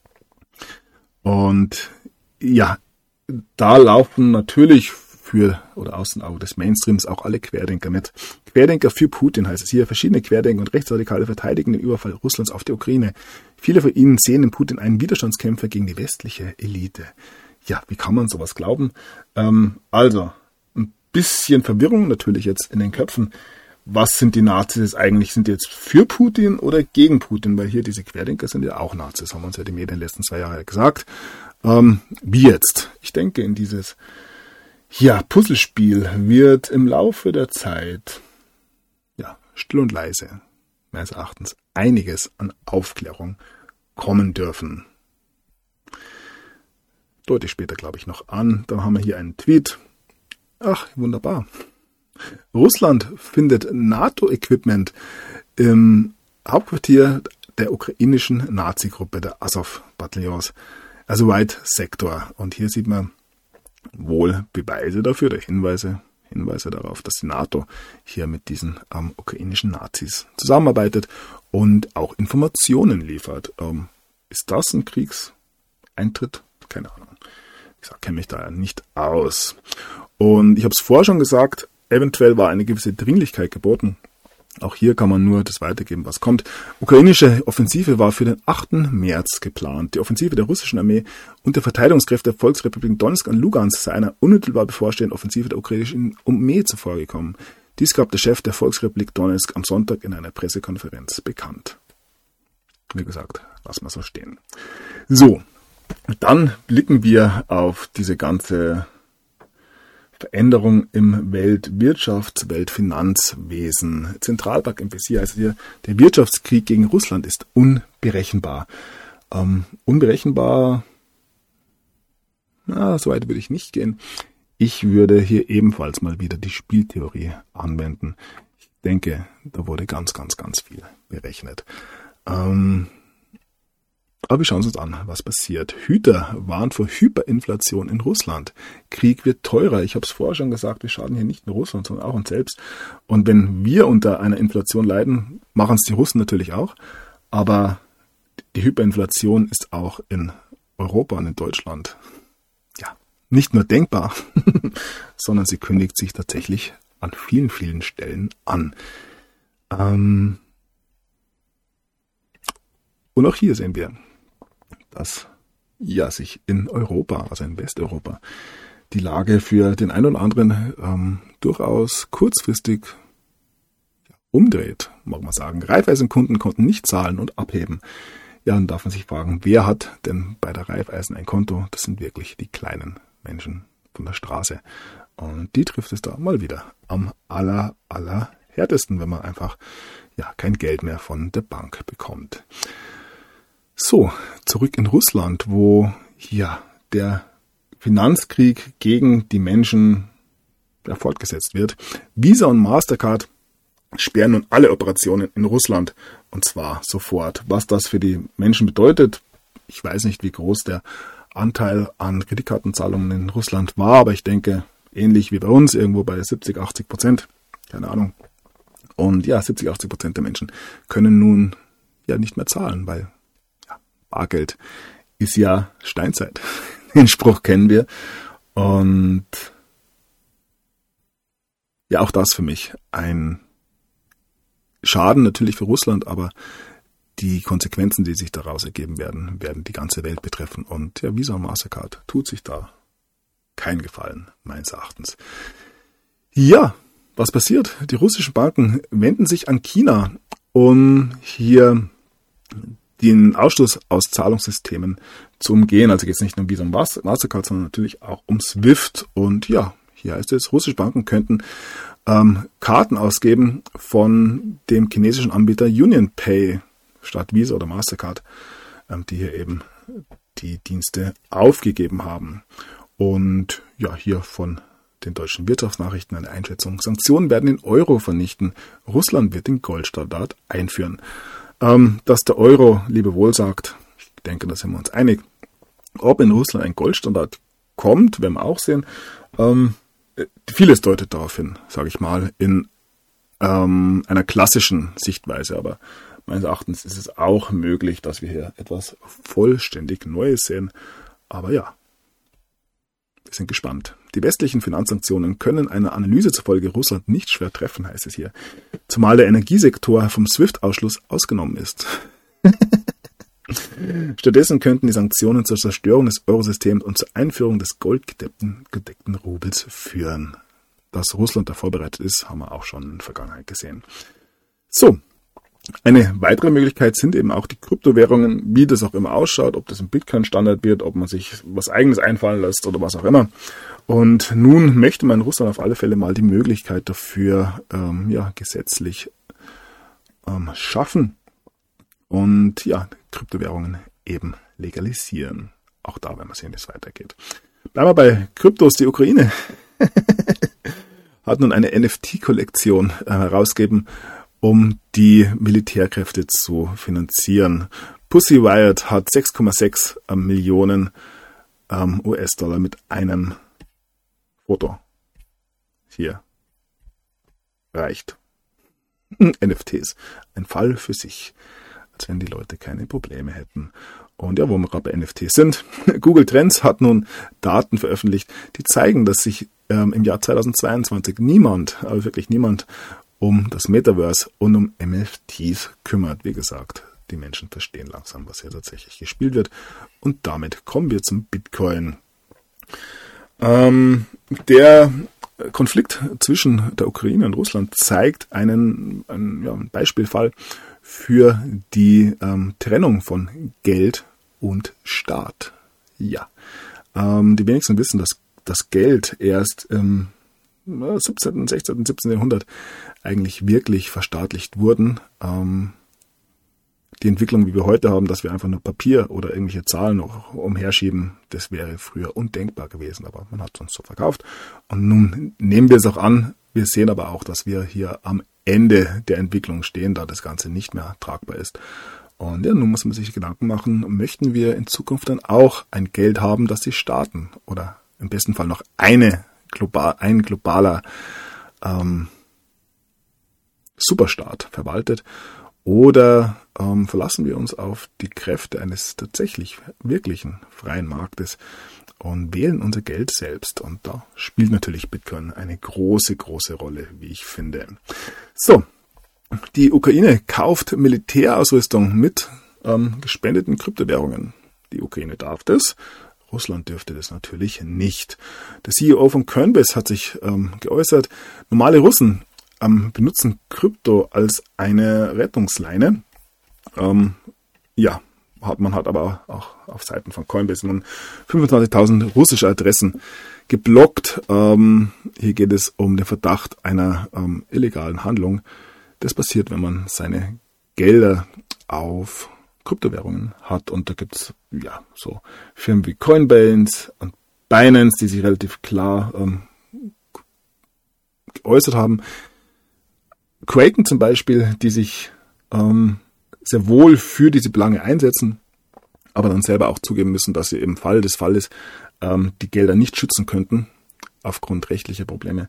A: Und ja, da laufen natürlich aus den Augen des Mainstreams auch alle Querdenker mit. Querdenker für Putin heißt es hier. Verschiedene Querdenker und Rechtsradikale verteidigen den Überfall Russlands auf die Ukraine. Viele von ihnen sehen in Putin einen Widerstandskämpfer gegen die westliche Elite. Ja, wie kann man sowas glauben? Also, ein bisschen Verwirrung natürlich jetzt in den Köpfen. Was sind die Nazis eigentlich? Sind die jetzt für Putin oder gegen Putin? Weil hier diese Querdenker sind ja auch Nazis, haben uns ja die Medien in den letzten 2 Jahren gesagt. Wie jetzt? Ich denke, in dieses Puzzlespiel wird im Laufe der Zeit, still und leise, meines Erachtens, einiges an Aufklärung kommen dürfen. Deute ich später, glaube ich, noch an. Dann haben wir hier einen Tweet. Ach, wunderbar. Russland findet NATO-Equipment im Hauptquartier der ukrainischen Nazi-Gruppe, der Azov-Bataillons, also White Sector. Und hier sieht man wohl Beweise dafür, oder Hinweise darauf, dass die NATO hier mit diesen ukrainischen Nazis zusammenarbeitet und auch Informationen liefert. Ist das ein Kriegseintritt? Keine Ahnung. Ich kenne mich da ja nicht aus. Und ich habe es vorher schon gesagt, eventuell war eine gewisse Dringlichkeit geboten. Auch hier kann man nur das weitergeben, was kommt. Ukrainische Offensive war für den 8. März geplant. Die Offensive der russischen Armee und der Verteidigungskräfte der Volksrepublik Donetsk und Lugansk sei einer unmittelbar bevorstehenden Offensive der ukrainischen Armee zuvorgekommen. Dies gab der Chef der Volksrepublik Donetsk am Sonntag in einer Pressekonferenz bekannt. Wie gesagt, lassen wir so stehen. So, dann blicken wir auf diese ganze Veränderung im Weltwirtschafts-, Zentralbank im Visier, also hier der Wirtschaftskrieg gegen Russland ist unberechenbar. Unberechenbar, so weit würde ich nicht gehen. Ich würde hier ebenfalls mal wieder die Spieltheorie anwenden. Ich denke, da wurde ganz, ganz, ganz viel berechnet. Aber wir schauen uns an, was passiert. Hüter warnt vor Hyperinflation in Russland. Krieg wird teurer. Ich habe es vorher schon gesagt, wir schaden hier nicht nur Russland, sondern auch uns selbst. Und wenn wir unter einer Inflation leiden, machen es die Russen natürlich auch. Aber die Hyperinflation ist auch in Europa und in Deutschland nicht nur denkbar, sondern sie kündigt sich tatsächlich an vielen, vielen Stellen an. Und auch hier sehen wir, dass sich in Europa, also in Westeuropa, die Lage für den einen oder anderen durchaus kurzfristig umdreht, mag man sagen. Raiffeisenkunden konnten nicht zahlen und abheben. Ja, dann darf man sich fragen, wer hat denn bei der Raiffeisen ein Konto? Das sind wirklich die kleinen Menschen von der Straße. Und die trifft es da mal wieder am allerhärtesten, wenn man einfach kein Geld mehr von der Bank bekommt. So, zurück in Russland, wo der Finanzkrieg gegen die Menschen fortgesetzt wird. Visa und Mastercard sperren nun alle Operationen in Russland und zwar sofort. Was das für die Menschen bedeutet, ich weiß nicht, wie groß der Anteil an Kreditkartenzahlungen in Russland war, aber ich denke, ähnlich wie bei uns, irgendwo bei 70-80%, keine Ahnung. Und 70-80% der Menschen können nun nicht mehr zahlen, weil Bargeld ist ja Steinzeit. Den Spruch kennen wir. Und auch das für mich ein Schaden natürlich für Russland, aber die Konsequenzen, die sich daraus ergeben werden die ganze Welt betreffen. Und Visa und Mastercard tut sich da kein Gefallen, meines Erachtens. Ja, was passiert? Die russischen Banken wenden sich an China, um hier den Ausschluss aus Zahlungssystemen zu umgehen. Also geht es nicht nur um Visa und Mastercard, sondern natürlich auch um SWIFT. Und ja, hier heißt es, russische Banken könnten Karten ausgeben von dem chinesischen Anbieter UnionPay statt Visa oder Mastercard, die hier eben die Dienste aufgegeben haben. Und ja, hier von den deutschen Wirtschaftsnachrichten eine Einschätzung. Sanktionen werden den Euro vernichten. Russland wird den Goldstandard einführen. Dass der Euro Lebewohl sagt, ich denke, da sind wir uns einig. Ob in Russland ein Goldstandard kommt, werden wir auch sehen. Vieles deutet darauf hin, sage ich mal, in einer klassischen Sichtweise. Aber meines Erachtens ist es auch möglich, dass wir hier etwas vollständig Neues sehen. Aber ja, wir sind gespannt. Die westlichen Finanzsanktionen können einer Analyse zufolge Russland nicht schwer treffen, heißt es hier. Zumal der Energiesektor vom SWIFT-Ausschluss ausgenommen ist. Stattdessen könnten die Sanktionen zur Zerstörung des Eurosystems und zur Einführung des goldgedeckten Rubels führen. Dass Russland da vorbereitet ist, haben wir auch schon in der Vergangenheit gesehen. So, eine weitere Möglichkeit sind eben auch die Kryptowährungen, wie das auch immer ausschaut, ob das ein Bitcoin-Standard wird, ob man sich was Eigenes einfallen lässt oder was auch immer. Und nun möchte man in Russland auf alle Fälle mal die Möglichkeit dafür gesetzlich schaffen und ja, Kryptowährungen eben legalisieren. Auch da werden wir sehen, wie es weitergeht. Bleiben wir bei Kryptos. Die Ukraine hat nun eine NFT-Kollektion herausgegeben, um die Militärkräfte zu finanzieren. Pussy Riot hat 6,6 Millionen US-Dollar mit einem Foto hier reicht. NFTs, ein Fall für sich, als wenn die Leute keine Probleme hätten. Und ja, wo wir gerade bei NFTs sind, Google Trends hat nun Daten veröffentlicht, die zeigen, dass sich im Jahr 2022 niemand, aber wirklich niemand, um das Metaverse und um NFTs kümmert. Wie gesagt, die Menschen verstehen langsam, was hier tatsächlich gespielt wird. Und damit kommen wir zum Bitcoin. Der Konflikt zwischen der Ukraine und Russland zeigt einen Beispielfall für die Trennung von Geld und Staat. Ja, die wenigsten wissen, dass das Geld erst im 17., 16., 17. Jahrhundert eigentlich wirklich verstaatlicht wurden. Die Entwicklung, wie wir heute haben, dass wir einfach nur Papier oder irgendwelche Zahlen noch umherschieben, das wäre früher undenkbar gewesen, aber man hat es uns so verkauft. Und nun nehmen wir es auch an. Wir sehen aber auch, dass wir hier am Ende der Entwicklung stehen, da das Ganze nicht mehr tragbar ist. Und ja, nun muss man sich Gedanken machen, möchten wir in Zukunft dann auch ein Geld haben, das die Staaten oder im besten Fall noch ein globaler Superstaat verwaltet, oder verlassen wir uns auf die Kräfte eines tatsächlich wirklichen freien Marktes und wählen unser Geld selbst. Und da spielt natürlich Bitcoin eine große, große Rolle, wie ich finde. So, die Ukraine kauft Militärausrüstung mit gespendeten Kryptowährungen. Die Ukraine darf das. Russland dürfte das natürlich nicht. Der CEO von Coinbase hat sich geäußert, normale Russen benutzen Krypto als eine Rettungsleine. Man hat aber auch auf Seiten von Coinbase nun 25.000 russische Adressen geblockt. Hier geht es um den Verdacht einer illegalen Handlung. Das passiert, wenn man seine Gelder auf Kryptowährungen hat. Und da gibt es so Firmen wie Coinbase und Binance, die sich relativ klar geäußert haben. Kraken zum Beispiel, die sich sehr wohl für diese Belange einsetzen, aber dann selber auch zugeben müssen, dass sie im Fall des Falles die Gelder nicht schützen könnten, aufgrund rechtlicher Probleme.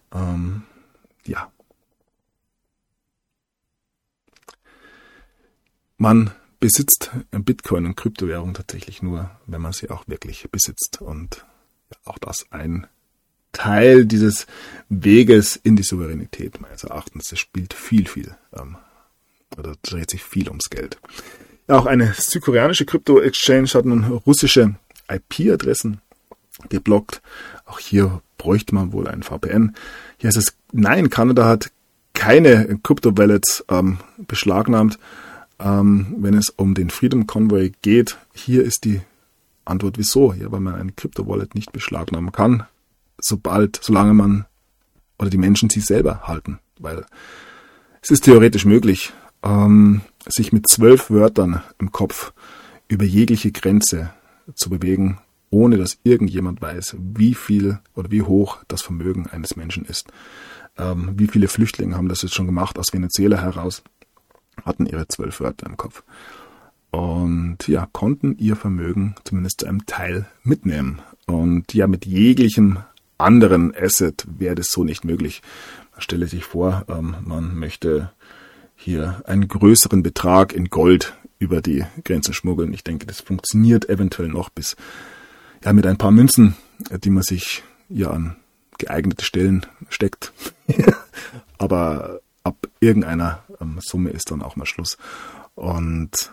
A: Man besitzt Bitcoin und Kryptowährung tatsächlich nur, wenn man sie auch wirklich besitzt. Und auch das ein Teil dieses Weges in die Souveränität meines Erachtens. Das spielt oder dreht sich viel ums Geld. Ja, auch eine südkoreanische Krypto-Exchange hat nun russische IP-Adressen geblockt. Auch hier bräuchte man wohl ein VPN. Hier ist es, nein, Kanada hat keine Crypto-Wallets beschlagnahmt, wenn es um den Freedom Convoy geht. Hier ist die Antwort, wieso? Ja, weil man eine Crypto-Wallet nicht beschlagnahmen kann, solange man oder die Menschen sie selber halten. Weil es ist theoretisch möglich, sich mit 12 Wörtern im Kopf über jegliche Grenze zu bewegen, ohne dass irgendjemand weiß, wie viel oder wie hoch das Vermögen eines Menschen ist. Wie viele Flüchtlinge haben das jetzt schon gemacht aus Venezuela heraus, hatten ihre 12 Wörter im Kopf. Und ja, konnten ihr Vermögen zumindest zu einem Teil mitnehmen. Und ja, mit jeglichem anderen Asset wäre das so nicht möglich. Man stelle sich vor, man möchte hier einen größeren Betrag in Gold über die Grenzen schmuggeln. Ich denke, das funktioniert eventuell noch bis ja mit ein paar Münzen, die man sich ja an geeignete Stellen steckt. Aber ab irgendeiner Summe ist dann auch mal Schluss. Und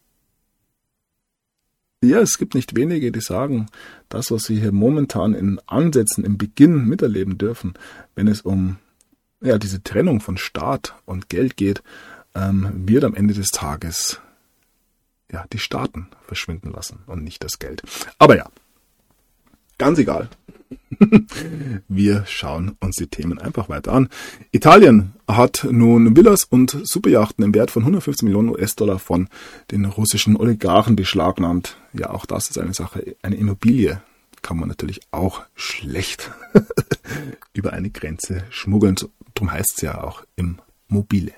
A: ja, es gibt nicht wenige, die sagen, das, was wir hier momentan in Ansätzen im Beginn miterleben dürfen, wenn es um ja, diese Trennung von Staat und Geld geht, wird am Ende des Tages ja, die Staaten verschwinden lassen und nicht das Geld. Aber ja, ganz egal. Wir schauen uns die Themen einfach weiter an. Italien hat nun Villas und Superjachten im Wert von 115 Millionen US-Dollar von den russischen Oligarchen beschlagnahmt. Ja, auch das ist eine Sache. Eine Immobilie kann man natürlich auch schlecht über eine Grenze schmuggeln. Darum heißt es ja auch Immobile.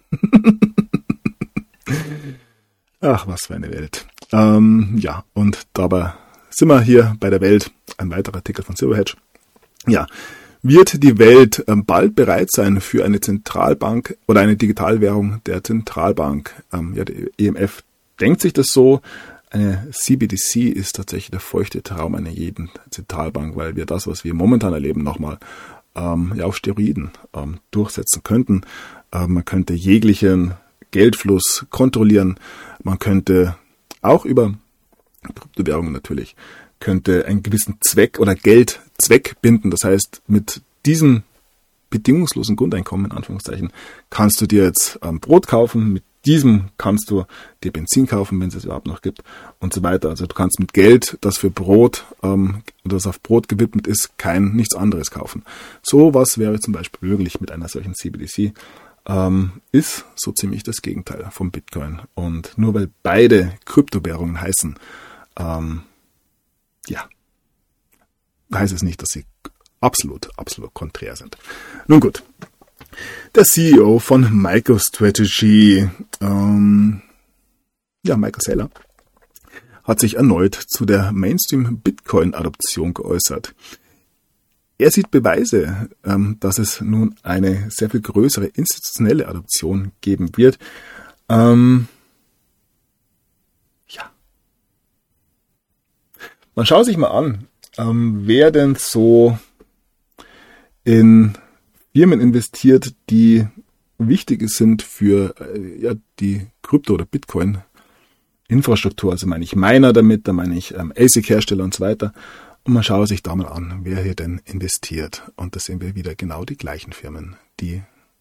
A: Ach, was für eine Welt. Ja, und dabei sind wir hier bei der Welt. Ein weiterer Artikel von Silverhedge. Ja, wird die Welt bald bereit sein für eine Zentralbank oder eine Digitalwährung der Zentralbank? Ja, die EMF denkt sich das so. Eine CBDC ist tatsächlich der feuchte Traum einer jeden Zentralbank, weil wir das, was wir momentan erleben, nochmal ja, auf Steroiden durchsetzen könnten. Man könnte jeglichen Geldfluss kontrollieren. Man könnte auch über Kryptowährungen natürlich, könnte einen gewissen Zweck oder Geldzweck binden. Das heißt, mit diesem bedingungslosen Grundeinkommen, in Anführungszeichen, kannst du dir jetzt Brot kaufen, mit diesem kannst du dir Benzin kaufen, wenn es es überhaupt noch gibt und so weiter. Also du kannst mit Geld, das für Brot oder das auf Brot gewidmet ist, nichts anderes kaufen. So was wäre zum Beispiel möglich mit einer solchen CBDC. Ist so ziemlich das Gegenteil vom Bitcoin. Und nur weil beide Kryptowährungen heißen, ja, heißt es nicht, dass sie absolut konträr sind. Nun gut. Der CEO von MicroStrategy, Michael Saylor, hat sich erneut zu der Mainstream-Bitcoin-Adoption geäußert. Er sieht Beweise, dass es nun eine sehr viel größere institutionelle Adoption geben wird. Man schaut sich mal an, wer denn so in Firmen investiert, die wichtig sind für die Krypto- oder Bitcoin-Infrastruktur. Also meine ich Miner damit, da meine ich ASIC-Hersteller und so weiter. Und man schaut sich da mal an, wer hier denn investiert. Und da sehen wir wieder genau die gleichen Firmen, die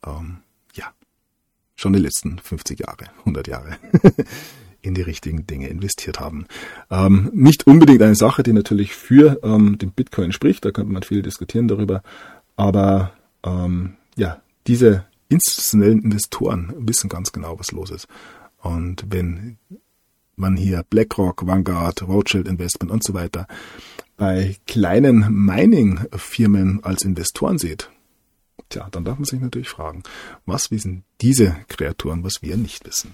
A: schon die letzten 50 Jahre, 100 Jahre in die richtigen Dinge investiert haben. Nicht unbedingt eine Sache, die natürlich für den Bitcoin spricht, da könnte man viel diskutieren darüber, aber diese institutionellen Investoren wissen ganz genau, was los ist. Und wenn man hier BlackRock, Vanguard, Rothschild Investment und so weiter bei kleinen Mining-Firmen als Investoren sieht, dann darf man sich natürlich fragen, was wissen diese Kreaturen, was wir nicht wissen.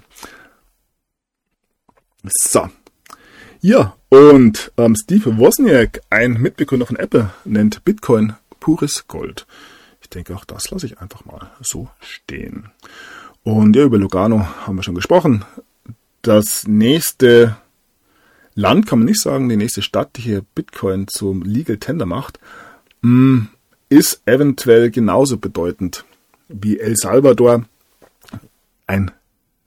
A: So. Ja, und Steve Wozniak, ein Mitbegründer von Apple, nennt Bitcoin pures Gold. Ich denke, auch das lasse ich einfach mal so stehen. Und ja, über Lugano haben wir schon gesprochen. Das nächste Land, kann man nicht sagen, die nächste Stadt, die hier Bitcoin zum Legal Tender macht, ist eventuell genauso bedeutend wie El Salvador, eine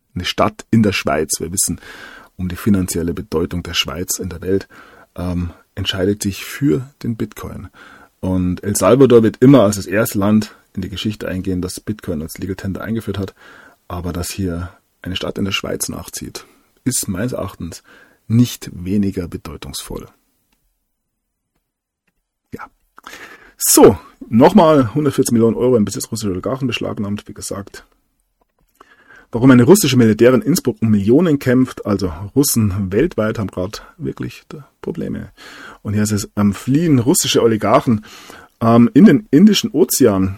A: Stadt in der Schweiz. Wir wissen um die finanzielle Bedeutung der Schweiz in der Welt. entscheidet sich für den Bitcoin. Und El Salvador wird immer als das erste Land in die Geschichte eingehen, das Bitcoin als Legal Tender eingeführt hat. Aber dass hier eine Stadt in der Schweiz nachzieht, ist meines Erachtens nicht weniger bedeutungsvoll. Ja. So, nochmal 140 Millionen Euro im Besitz russischer Oligarchen beschlagnahmt, wie gesagt. Warum eine russische Militärin in Innsbruck um Millionen kämpft, also Russen weltweit haben gerade wirklich Probleme. Und hier ist es am Fliehen russische Oligarchen in den Indischen Ozean.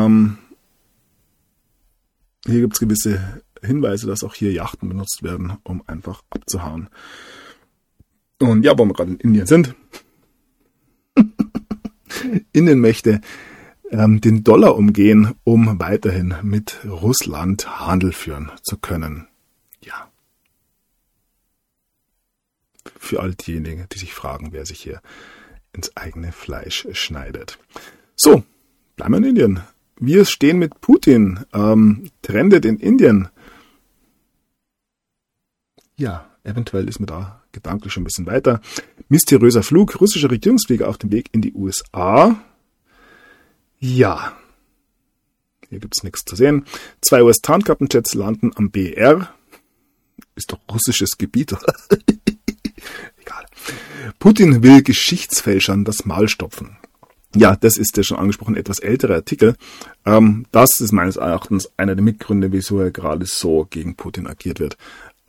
A: Hier gibt es gewisse Hinweise, dass auch hier Yachten benutzt werden, um einfach abzuhauen. Und ja, wo wir gerade in Indien sind, Indien möchte den Dollar umgehen, um weiterhin mit Russland Handel führen zu können. Ja. Für all diejenigen, die sich fragen, wer sich hier ins eigene Fleisch schneidet. So, bleiben wir in Indien. Wir stehen mit Putin, trendet in Indien. Ja, eventuell ist mir da gedanklich schon ein bisschen weiter. Mysteriöser Flug, russischer Regierungsflieger auf dem Weg in die USA. Ja, hier gibt es nichts zu sehen. 2 US-Tarnkappenjets landen am BR. Ist doch russisches Gebiet, oder? Egal. Putin will Geschichtsfälschern das Maul stopfen. Ja, das ist der schon angesprochen etwas ältere Artikel. Das ist meines Erachtens einer der Mitgründe, wieso er gerade so gegen Putin agiert wird.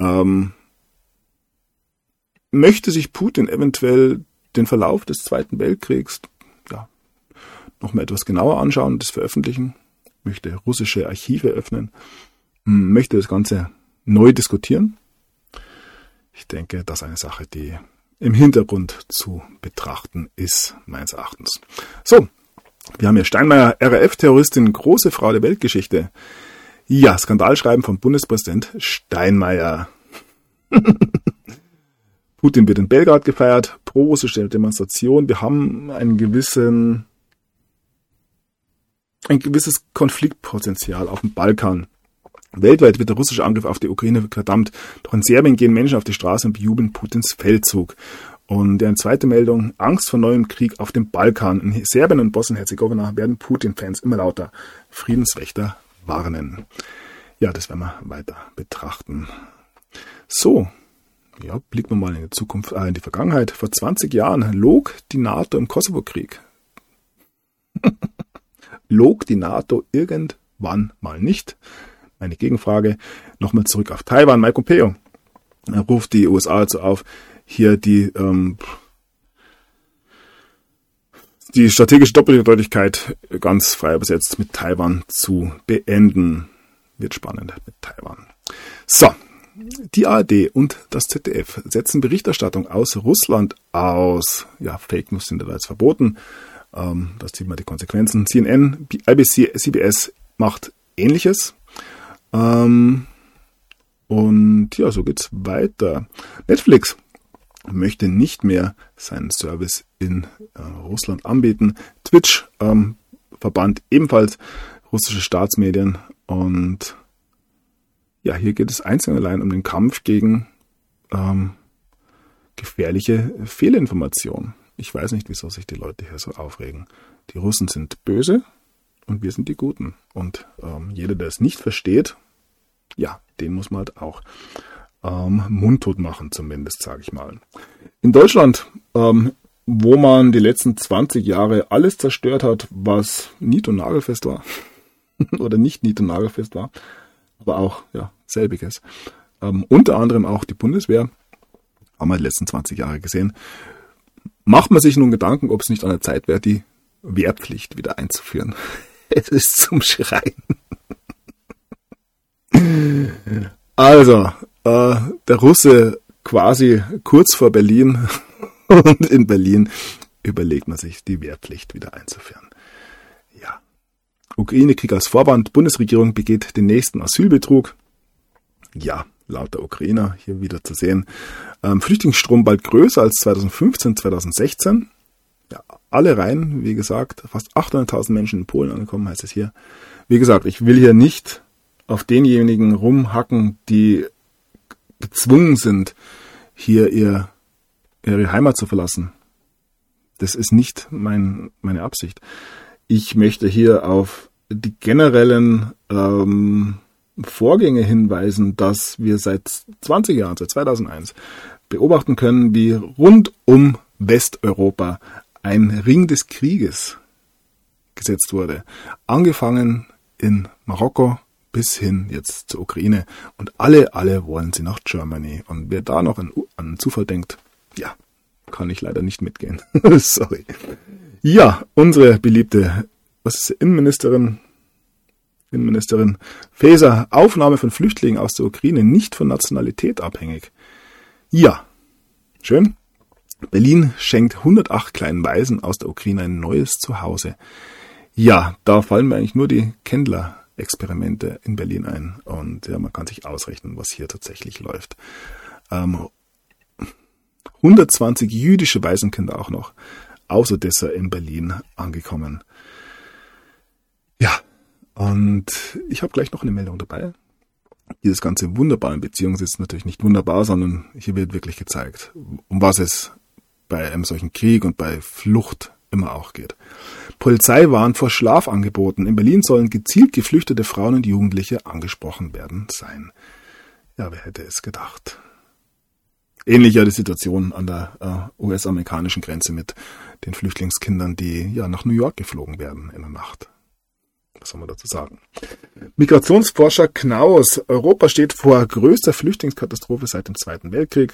A: Möchte sich Putin eventuell den Verlauf des Zweiten Weltkriegs noch mal etwas genauer anschauen, das veröffentlichen, möchte russische Archive öffnen, möchte das Ganze neu diskutieren. Ich denke, das ist eine Sache, die im Hintergrund zu betrachten ist, meines Erachtens. So, wir haben hier Steinmeier, RAF-Terroristin, große Frau der Weltgeschichte. Ja, Skandalschreiben vom Bundespräsident Steinmeier. Putin wird in Belgrad gefeiert, pro-russische Demonstration. Wir haben ein gewisses Konfliktpotenzial auf dem Balkan. Weltweit wird der russische Angriff auf die Ukraine verdammt. Doch in Serbien gehen Menschen auf die Straße und bejubeln Putins Feldzug. Und eine zweite Meldung, Angst vor neuem Krieg auf dem Balkan. In Serbien und Bosnien-Herzegowina werden Putin-Fans immer lauter. Friedenswächter warnen. Ja, das werden wir weiter betrachten. So, ja, blicken wir mal in die Zukunft, in die Vergangenheit. Vor 20 Jahren log die NATO im Kosovo-Krieg. Log die NATO irgendwann mal nicht? Eine Gegenfrage. Nochmal zurück auf Taiwan. Mike Pompeo ruft die USA dazu auf, hier die strategische Doppeldeutigkeit ganz frei übersetzt mit Taiwan zu beenden. Wird spannend mit Taiwan. So, die ARD und das ZDF setzen Berichterstattung aus Russland aus. Ja, Fake News sind da jetzt verboten. Das sieht man die Konsequenzen. CNN, IBC, CBS macht Ähnliches. Und ja, so geht's weiter. Netflix möchte nicht mehr seinen Service in Russland anbieten. Twitch verbannt ebenfalls russische Staatsmedien. Und ja, hier geht es einzig und allein um den Kampf gegen gefährliche Fehlinformationen. Ich weiß nicht, wieso sich die Leute hier so aufregen. Die Russen sind böse und wir sind die Guten. Und jeder, der es nicht versteht, ja, den muss man halt auch mundtot machen, zumindest, sage ich mal. In Deutschland, wo man die letzten 20 Jahre alles zerstört hat, was nied- und nagelfest war, oder nicht nied- und nagelfest war, aber auch ja selbiges. Unter anderem auch die Bundeswehr, haben wir die letzten 20 Jahre gesehen. Macht man sich nun Gedanken, ob es nicht an der Zeit wäre, die Wehrpflicht wieder einzuführen. Es ist zum Schreien. Also, der Russe quasi kurz vor Berlin und in Berlin überlegt man sich, die Wehrpflicht wieder einzuführen. Ja. Ukraine-Krieg als Vorwand, Bundesregierung begeht den nächsten Asylbetrug. Ja, laut der Ukrainer hier wieder zu sehen. Flüchtlingsstrom bald größer als 2015, 2016. Ja, alle rein, wie gesagt, fast 800.000 Menschen in Polen angekommen, heißt es hier. Wie gesagt, ich will hier nicht auf denjenigen rumhacken, die gezwungen sind, hier ihre Heimat zu verlassen. Das ist nicht meine Absicht. Ich möchte hier auf die generellen Vorgänge hinweisen, dass wir seit 20 Jahren, seit 2001, beobachten können, wie rund um Westeuropa ein Ring des Krieges gesetzt wurde. Angefangen in Marokko bis hin jetzt zur Ukraine. Und alle wollen sie nach Germany. Und wer da noch an Zufall denkt, ja, kann ich leider nicht mitgehen. Sorry. Ja, unsere beliebte, Innenministerin Faeser, Aufnahme von Flüchtlingen aus der Ukraine nicht von Nationalität abhängig. Ja, schön. Berlin schenkt 108 kleinen Waisen aus der Ukraine ein neues Zuhause. Ja, da fallen mir eigentlich nur die Kendler-Experimente in Berlin ein. Und ja, man kann sich ausrechnen, was hier tatsächlich läuft. 120 jüdische Waisenkinder auch noch aus Odessa in Berlin angekommen. Ja, und ich habe gleich noch eine Meldung dabei. Dieses ganze wunderbare Beziehung ist natürlich nicht wunderbar, sondern hier wird wirklich gezeigt, um was es bei einem solchen Krieg und bei Flucht immer auch geht. Polizei warnt vor Schlafangeboten. In Berlin sollen gezielt geflüchtete Frauen und Jugendliche angesprochen werden sein. Ja, wer hätte es gedacht? Ähnlich ja die Situation an der US-amerikanischen Grenze mit den Flüchtlingskindern, die ja nach New York geflogen werden in der Nacht. Was soll man dazu sagen? Migrationsforscher Knaus. Europa steht vor größter Flüchtlingskatastrophe seit dem Zweiten Weltkrieg.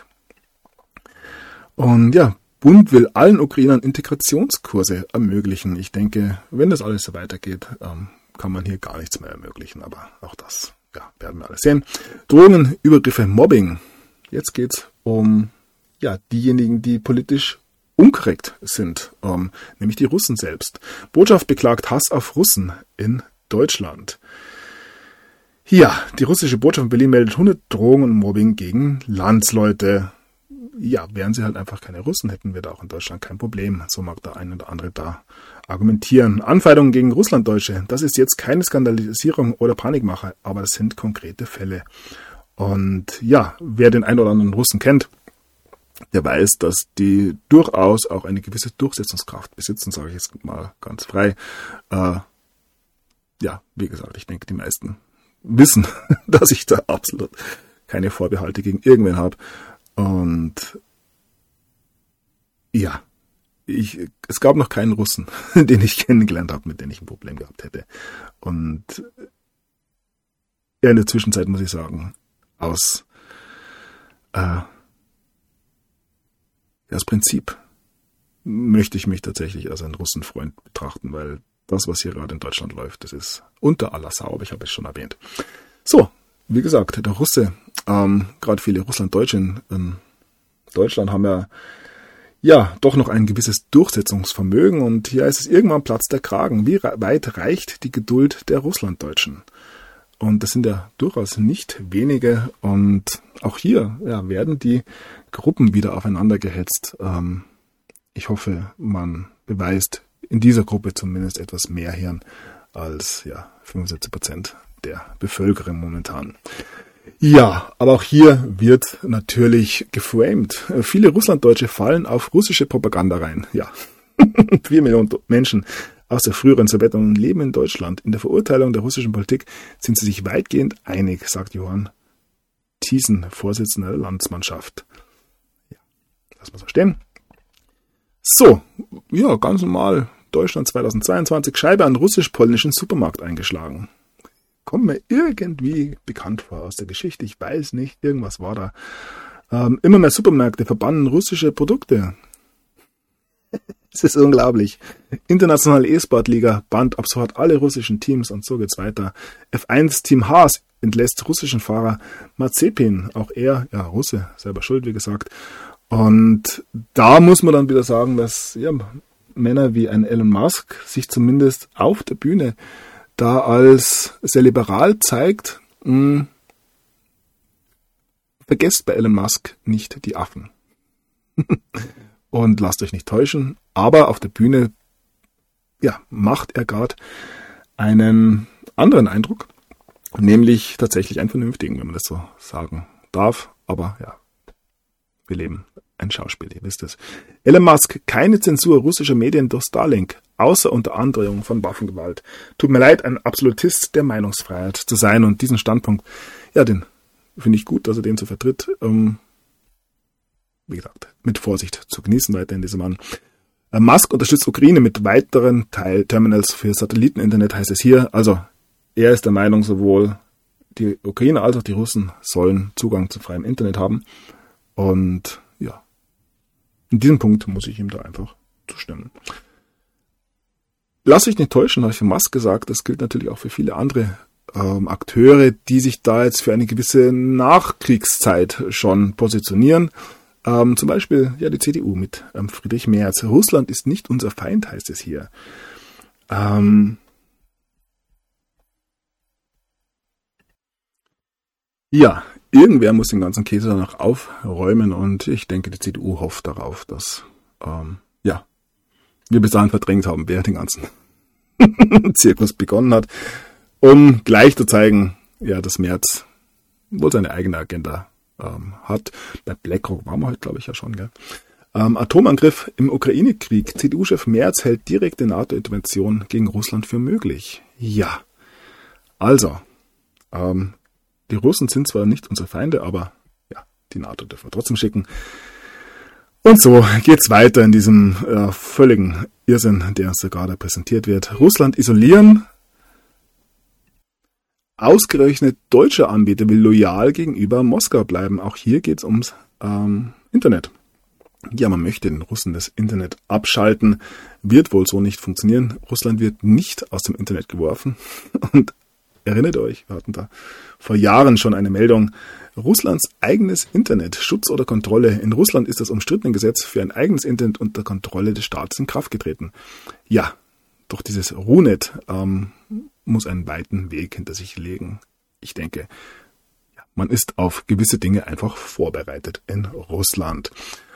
A: Und ja, Bund will allen Ukrainern Integrationskurse ermöglichen. Ich denke, wenn das alles so weitergeht, kann man hier gar nichts mehr ermöglichen. Aber auch das werden wir alles sehen. Drohungen, Übergriffe, Mobbing. Jetzt geht's um diejenigen, die politisch unkorrekt sind, nämlich die Russen selbst. Botschaft beklagt Hass auf Russen in Deutschland. Ja, die russische Botschaft in Berlin meldet 100 Drohungen und Mobbing gegen Landsleute. Ja, wären sie halt einfach keine Russen, hätten wir da auch in Deutschland kein Problem. So mag der eine oder andere da argumentieren. Anfeindungen gegen Russlanddeutsche, das ist jetzt keine Skandalisierung oder Panikmache, aber das sind konkrete Fälle. Und ja, wer den einen oder anderen Russen kennt, der weiß, dass die durchaus auch eine gewisse Durchsetzungskraft besitzen, sage ich jetzt mal ganz frei. Wie gesagt, ich denke, die meisten wissen, dass ich da absolut keine Vorbehalte gegen irgendwen habe. Und ja, es gab noch keinen Russen, den ich kennengelernt habe, mit dem ich ein Problem gehabt hätte. Und in der Zwischenzeit muss ich sagen, aus Prinzip möchte ich mich tatsächlich als einen Russenfreund betrachten, weil das, was hier gerade in Deutschland läuft, das ist unter aller Sau, aber ich habe es schon erwähnt. So, wie gesagt, der Russe, gerade viele Russlanddeutsche in Deutschland haben ja doch noch ein gewisses Durchsetzungsvermögen und hier ist es irgendwann Platz der Kragen. Wie weit reicht die Geduld der Russlanddeutschen? Und das sind ja durchaus nicht wenige und auch hier werden die Gruppen wieder aufeinander gehetzt. Ich hoffe, man beweist in dieser Gruppe zumindest etwas mehr Hirn als 75% der Bevölkerung momentan. Ja, aber auch hier wird natürlich geframed. Viele Russlanddeutsche fallen auf russische Propaganda rein. Ja, 4 Millionen Menschen aus der früheren Sowjetunion leben in Deutschland. In der Verurteilung der russischen Politik sind sie sich weitgehend einig, sagt Johann Thiessen, Vorsitzender der Landsmannschaft. Ja, lass mal so stehen. So, ja, ganz normal. Deutschland 2022, Scheibe an russisch-polnischen Supermarkt eingeschlagen. Kommt mir irgendwie bekannt vor aus der Geschichte. Ich weiß nicht, irgendwas war da. Immer mehr Supermärkte verbannen russische Produkte. Es ist unglaublich. Internationale E-Sport-Liga bannt ab sofort alle russischen Teams und so geht's weiter. F1-Team Haas entlässt russischen Fahrer Mazepin. Auch er, Russe, selber schuld, wie gesagt. Und da muss man dann wieder sagen, dass Männer wie ein Elon Musk sich zumindest auf der Bühne da als sehr liberal zeigt. Vergesst bei Elon Musk nicht die Affen. Und lasst euch nicht täuschen, aber auf der Bühne macht er gerade einen anderen Eindruck, nämlich tatsächlich einen vernünftigen, wenn man das so sagen darf. Aber wir leben ein Schauspiel, ihr wisst es. Elon Musk, keine Zensur russischer Medien durch Starlink, außer unter Androhung von Waffengewalt. Tut mir leid, ein Absolutist der Meinungsfreiheit zu sein und diesen Standpunkt, ja, den finde ich gut, dass er den so vertritt. Wie gesagt, mit Vorsicht zu genießen weiterhin dieser Mann. Musk unterstützt Ukraine mit weiteren Teilterminals für Satelliteninternet, heißt es hier. Also, er ist der Meinung, sowohl die Ukrainer als auch die Russen sollen Zugang zu freiem Internet haben. Und ja, in diesem Punkt muss ich ihm da einfach zustimmen. Lass euch nicht täuschen, habe ich für Musk gesagt, das gilt natürlich auch für viele andere Akteure, die sich da jetzt für eine gewisse Nachkriegszeit schon positionieren. Zum Beispiel ja die CDU mit Friedrich Merz. Russland ist nicht unser Feind, heißt es hier. Ja, irgendwer muss den ganzen Käse danach aufräumen und ich denke, die CDU hofft darauf, dass wir bis dahin verdrängt haben, wer den ganzen Zirkus begonnen hat, um gleich zu zeigen, ja, dass Merz wohl seine eigene Agenda hat. Bei BlackRock waren wir heute, glaube ich, ja schon, gell? Atomangriff im Ukraine-Krieg. CDU-Chef Merz hält direkte NATO-Intervention gegen Russland für möglich. Ja, also, die Russen sind zwar nicht unsere Feinde, aber ja, die NATO dürfen wir trotzdem schicken. Und so geht's weiter in diesem völligen Irrsinn, der uns da gerade präsentiert wird. Russland isolieren. Ausgerechnet deutscher Anbieter will loyal gegenüber Moskau bleiben. Auch hier geht's ums Internet. Ja, man möchte den Russen das Internet abschalten. Wird wohl so nicht funktionieren. Russland wird nicht aus dem Internet geworfen. Und erinnert euch, wir hatten da vor Jahren schon eine Meldung. Russlands eigenes Internet, Schutz oder Kontrolle. In Russland ist das umstrittene Gesetz für ein eigenes Internet unter Kontrolle des Staates in Kraft getreten. Ja, doch dieses Runet muss einen weiten Weg hinter sich legen. Ich denke, man ist auf gewisse Dinge einfach vorbereitet in Russland.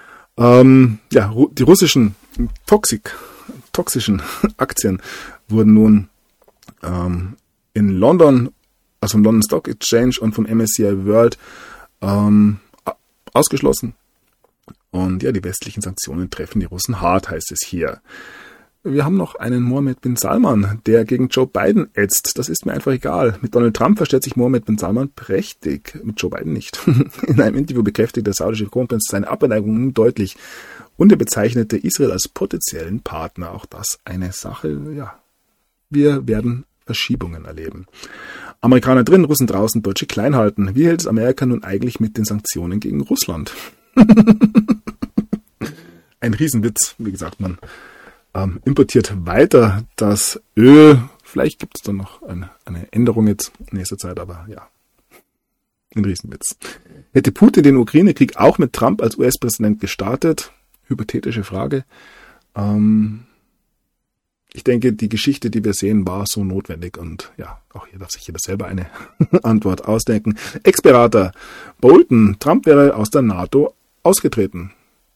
A: Die russischen toxischen Aktien wurden nun in London, also vom London Stock Exchange und vom MSCI World ausgeschlossen. Und ja, die westlichen Sanktionen treffen die Russen hart, heißt es hier. Wir haben noch einen Mohammed bin Salman, der gegen Joe Biden ätzt. Das ist mir einfach egal. Mit Donald Trump versteht sich Mohammed bin Salman prächtig, mit Joe Biden nicht. In einem Interview bekräftigt der saudische Kronprinz seine Abneigung deutlich und er bezeichnete Israel als potenziellen Partner. Auch das eine Sache, ja. Wir werden Verschiebungen erleben. Amerikaner drin, Russen draußen, Deutsche klein halten. Wie hält es Amerika nun eigentlich mit den Sanktionen gegen Russland? Ein Riesenwitz. Wie gesagt, man importiert weiter das Öl. Vielleicht gibt es dann noch eine Änderung jetzt in nächster Zeit, aber ja, ein Riesenwitz. Hätte Putin den Ukraine-Krieg auch mit Trump als US-Präsident gestartet? Hypothetische Frage. Ich denke, die Geschichte, die wir sehen, war so notwendig und ja, auch hier darf sich jeder selber eine Antwort ausdenken. Ex-Berater Bolton, Trump wäre aus der NATO ausgetreten.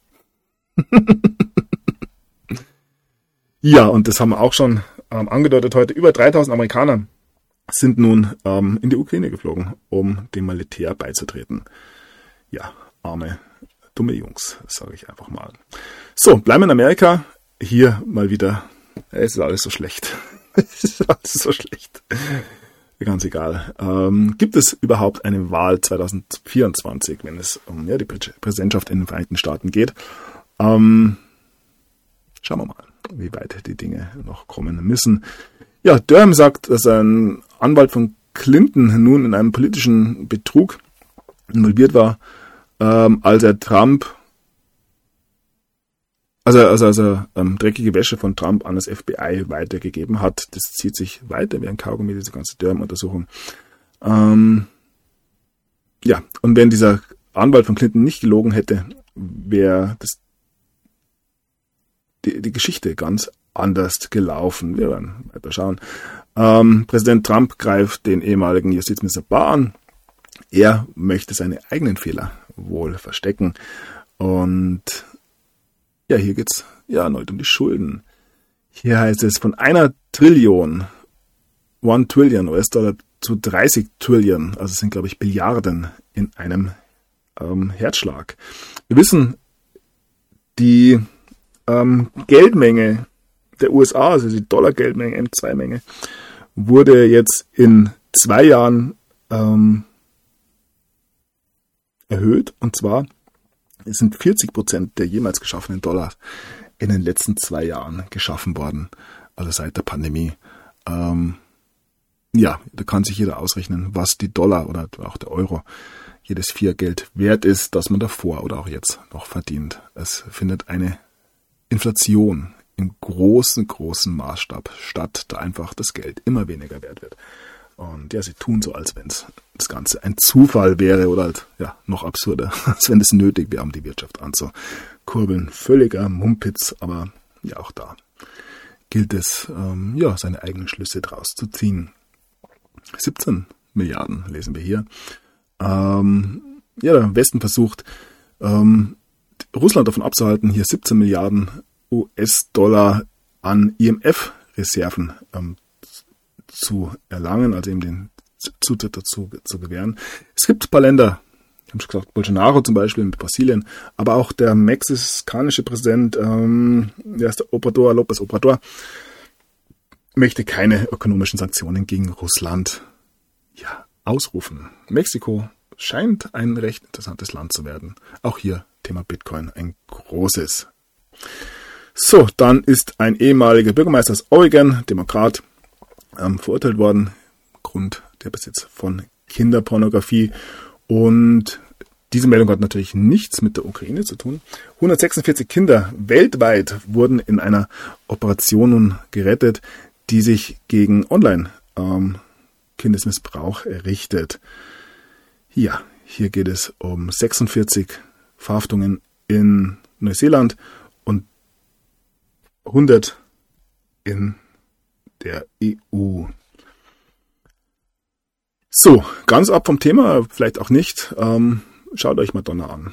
A: Ja, und das haben wir auch schon angedeutet heute. Über 3000 Amerikaner sind nun in die Ukraine geflogen, um dem Militär beizutreten. Ja, arme, dumme Jungs, sage ich einfach mal. So, bleiben wir in Amerika. Hier mal wieder, es ist alles so schlecht. Es ist alles so schlecht. Ganz egal. Gibt es überhaupt eine Wahl 2024, wenn es um die Präsidentschaft in den Vereinigten Staaten geht? Schauen wir mal, wie weit die Dinge noch kommen müssen. Ja, Durham sagt, dass ein Anwalt von Clinton nun in einem politischen Betrug involviert war, als er Trump, dreckige Wäsche von Trump an das FBI weitergegeben hat. Das zieht sich weiter wie ein Kaugummi, diese ganze Durham-Untersuchung. Und wenn dieser Anwalt von Clinton nicht gelogen hätte, wäre die Geschichte ganz anders gelaufen. Wir werden weiter schauen. Präsident Trump greift den ehemaligen Justizminister Barr an. Er möchte seine eigenen Fehler wohl verstecken. Und ja, hier geht's erneut um die Schulden. Hier heißt es von 1 Trillion US-Dollar zu 30 Trillion, also es sind, glaube ich, Billiarden in einem Herzschlag. Wir wissen, Die Geldmenge der USA, also die Dollar-Geldmenge, M2-Menge, wurde jetzt in 2 Jahren erhöht. Und zwar sind 40% der jemals geschaffenen Dollar in den letzten 2 Jahren geschaffen worden, also seit der Pandemie. Da kann sich jeder ausrechnen, was die Dollar oder auch der Euro, jedes Fiat-Geld wert ist, das man davor oder auch jetzt noch verdient. Es findet eine Inflation im großen Maßstab statt, da einfach das Geld immer weniger wert wird. Und ja, sie tun so, als wenn das Ganze ein Zufall wäre oder halt, ja, noch absurder, als wenn es nötig wäre, um die Wirtschaft anzukurbeln. Völliger Mumpitz, aber ja, auch da gilt es, seine eigenen Schlüsse draus zu ziehen. 17 Milliarden lesen wir hier. Der Westen versucht, Russland davon abzuhalten, hier 17 Milliarden US-Dollar an IMF-Reserven zu erlangen, also eben den Zutritt dazu zu gewähren. Es gibt ein paar Länder, ich habe schon gesagt, Bolsonaro zum Beispiel mit Brasilien, aber auch der mexikanische Präsident, López Obrador, möchte keine ökonomischen Sanktionen gegen Russland ausrufen. Mexiko scheint ein recht interessantes Land zu werden. Auch hier Thema Bitcoin ein großes. So, dann ist ein ehemaliger Bürgermeister aus Oregon, Demokrat, verurteilt worden, Grund der Besitz von Kinderpornografie. Und diese Meldung hat natürlich nichts mit der Ukraine zu tun. 146 Kinder weltweit wurden in einer Operation gerettet, die sich gegen Online-Kindesmissbrauch richtet. Ja, hier geht es um 46 Verhaftungen in Neuseeland und 100 in der EU. So, ganz ab vom Thema, vielleicht auch nicht. Schaut euch Madonna an.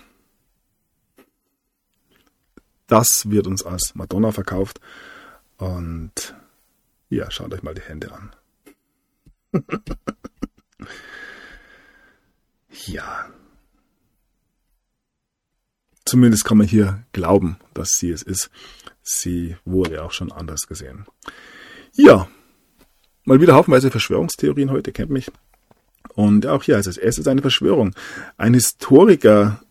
A: Das wird uns als Madonna verkauft. Und ja, schaut euch mal die Hände an. Ja. Zumindest kann man hier glauben, dass sie es ist. Sie wurde auch schon anders gesehen. Ja, mal wieder haufenweise Verschwörungstheorien heute, kennt mich. Und auch hier heißt es ist eine Verschwörung. Ein Historiker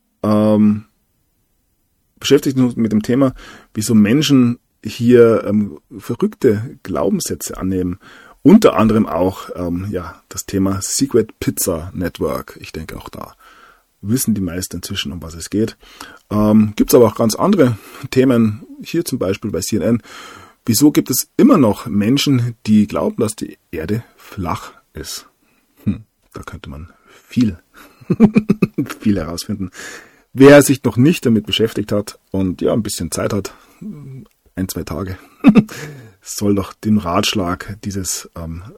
A: beschäftigt sich mit dem Thema, wieso Menschen hier verrückte Glaubenssätze annehmen. Unter anderem auch das Thema Secret Pizza Network. Ich denke, auch da wissen die meisten inzwischen, um was es geht. Gibt es aber auch ganz andere Themen, hier zum Beispiel bei CNN. Wieso gibt es immer noch Menschen, die glauben, dass die Erde flach ist? Da könnte man viel herausfinden. Wer sich noch nicht damit beschäftigt hat und ein bisschen Zeit hat, 1-2 Tage, soll doch den Ratschlag dieses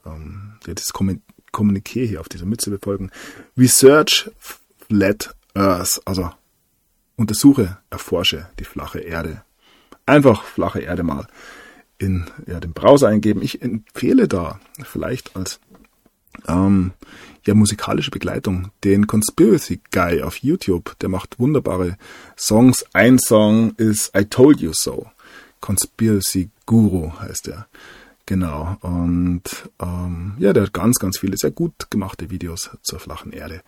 A: Kommuniqué hier auf dieser Mütze befolgen. Research Flat Earth, also erforsche die flache Erde. Einfach flache Erde mal in den Browser eingeben. Ich empfehle da vielleicht als musikalische Begleitung den Conspiracy Guy auf YouTube. Der macht wunderbare Songs. Ein Song ist I Told You So. Conspiracy Guru heißt er. Genau. Und der hat ganz, ganz viele sehr gut gemachte Videos zur flachen Erde.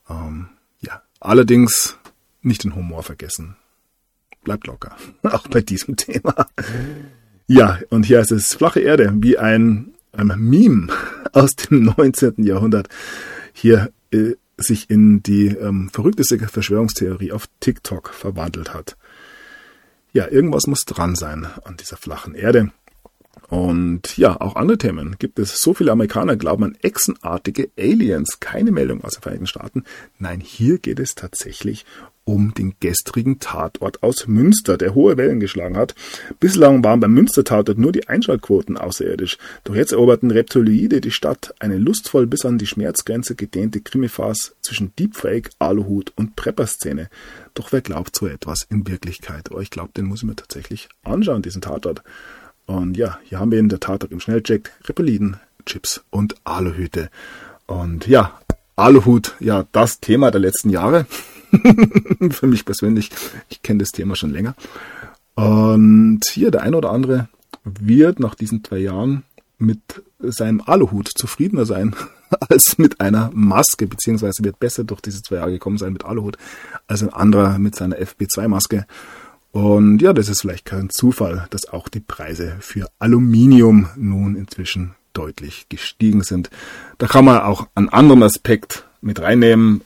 A: Allerdings nicht den Humor vergessen. Bleibt locker. Auch bei diesem Thema. Ja, und hier heißt es flache Erde, wie ein Meme aus dem 19. Jahrhundert hier sich in die verrückteste Verschwörungstheorie auf TikTok verwandelt hat. Ja, irgendwas muss dran sein an dieser flachen Erde. Und auch andere Themen gibt es. So viele Amerikaner glauben an echsenartige Aliens. Keine Meldung aus den Vereinigten Staaten. Nein, hier geht es tatsächlich um den gestrigen Tatort aus Münster, der hohe Wellen geschlagen hat. Bislang waren beim Münster-Tatort nur die Einschaltquoten außerirdisch. Doch jetzt eroberten Reptiloide die Stadt, eine lustvoll bis an die Schmerzgrenze gedehnte Krimifarce zwischen Deepfake, Aluhut und Prepper-Szene. Doch wer glaubt so etwas in Wirklichkeit? Aber ich glaube, den muss ich mir tatsächlich anschauen, diesen Tatort. Und hier haben wir in der Tatort im Schnellcheck Reptiliden, Chips und Aluhüte. Und Aluhut, das Thema der letzten Jahre. Für mich persönlich, ich kenne das Thema schon länger. Und hier der eine oder andere wird nach diesen 2 Jahren mit seinem Aluhut zufriedener sein als mit einer Maske, beziehungsweise wird besser durch diese 2 Jahre gekommen sein mit Aluhut als ein anderer mit seiner FP2-Maske. Und ja, das ist vielleicht kein Zufall, dass auch die Preise für Aluminium nun inzwischen deutlich gestiegen sind. Da kann man auch einen anderen Aspekt mit reinnehmen.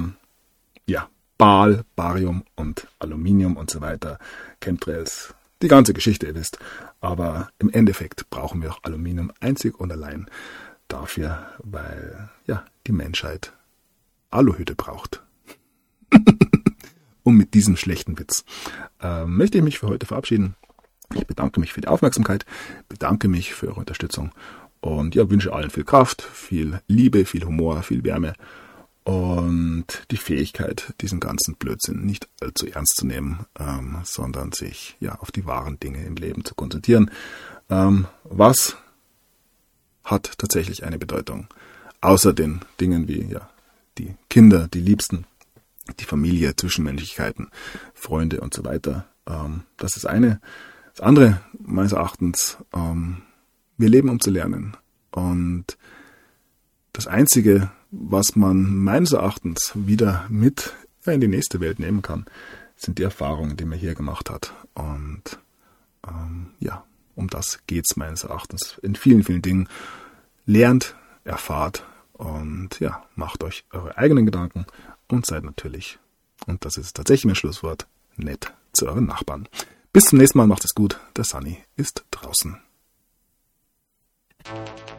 A: Baal, Barium und Aluminium und so weiter, Chemtrails, die ganze Geschichte, ihr wisst. Aber im Endeffekt brauchen wir auch Aluminium einzig und allein dafür, weil die Menschheit Aluhüte braucht. Und mit diesem schlechten Witz möchte ich mich für heute verabschieden. Ich bedanke mich für die Aufmerksamkeit, bedanke mich für eure Unterstützung und wünsche allen viel Kraft, viel Liebe, viel Humor, viel Wärme und die Fähigkeit, diesen ganzen Blödsinn nicht allzu ernst zu nehmen, sondern sich auf die wahren Dinge im Leben zu konzentrieren. Was hat tatsächlich eine Bedeutung? Außer den Dingen wie die Kinder, die Liebsten, die Familie, Zwischenmenschlichkeiten, Freunde und so weiter. Das ist eine. Das andere, meines Erachtens, wir leben, um zu lernen. Und das Einzige, was man meines Erachtens wieder mit in die nächste Welt nehmen kann, sind die Erfahrungen, die man hier gemacht hat. Und um das geht's meines Erachtens in vielen, vielen Dingen. Lernt, erfahrt und macht euch eure eigenen Gedanken und seid natürlich, und das ist tatsächlich mein Schlusswort, nett zu euren Nachbarn. Bis zum nächsten Mal, macht es gut. Der Sunny ist draußen.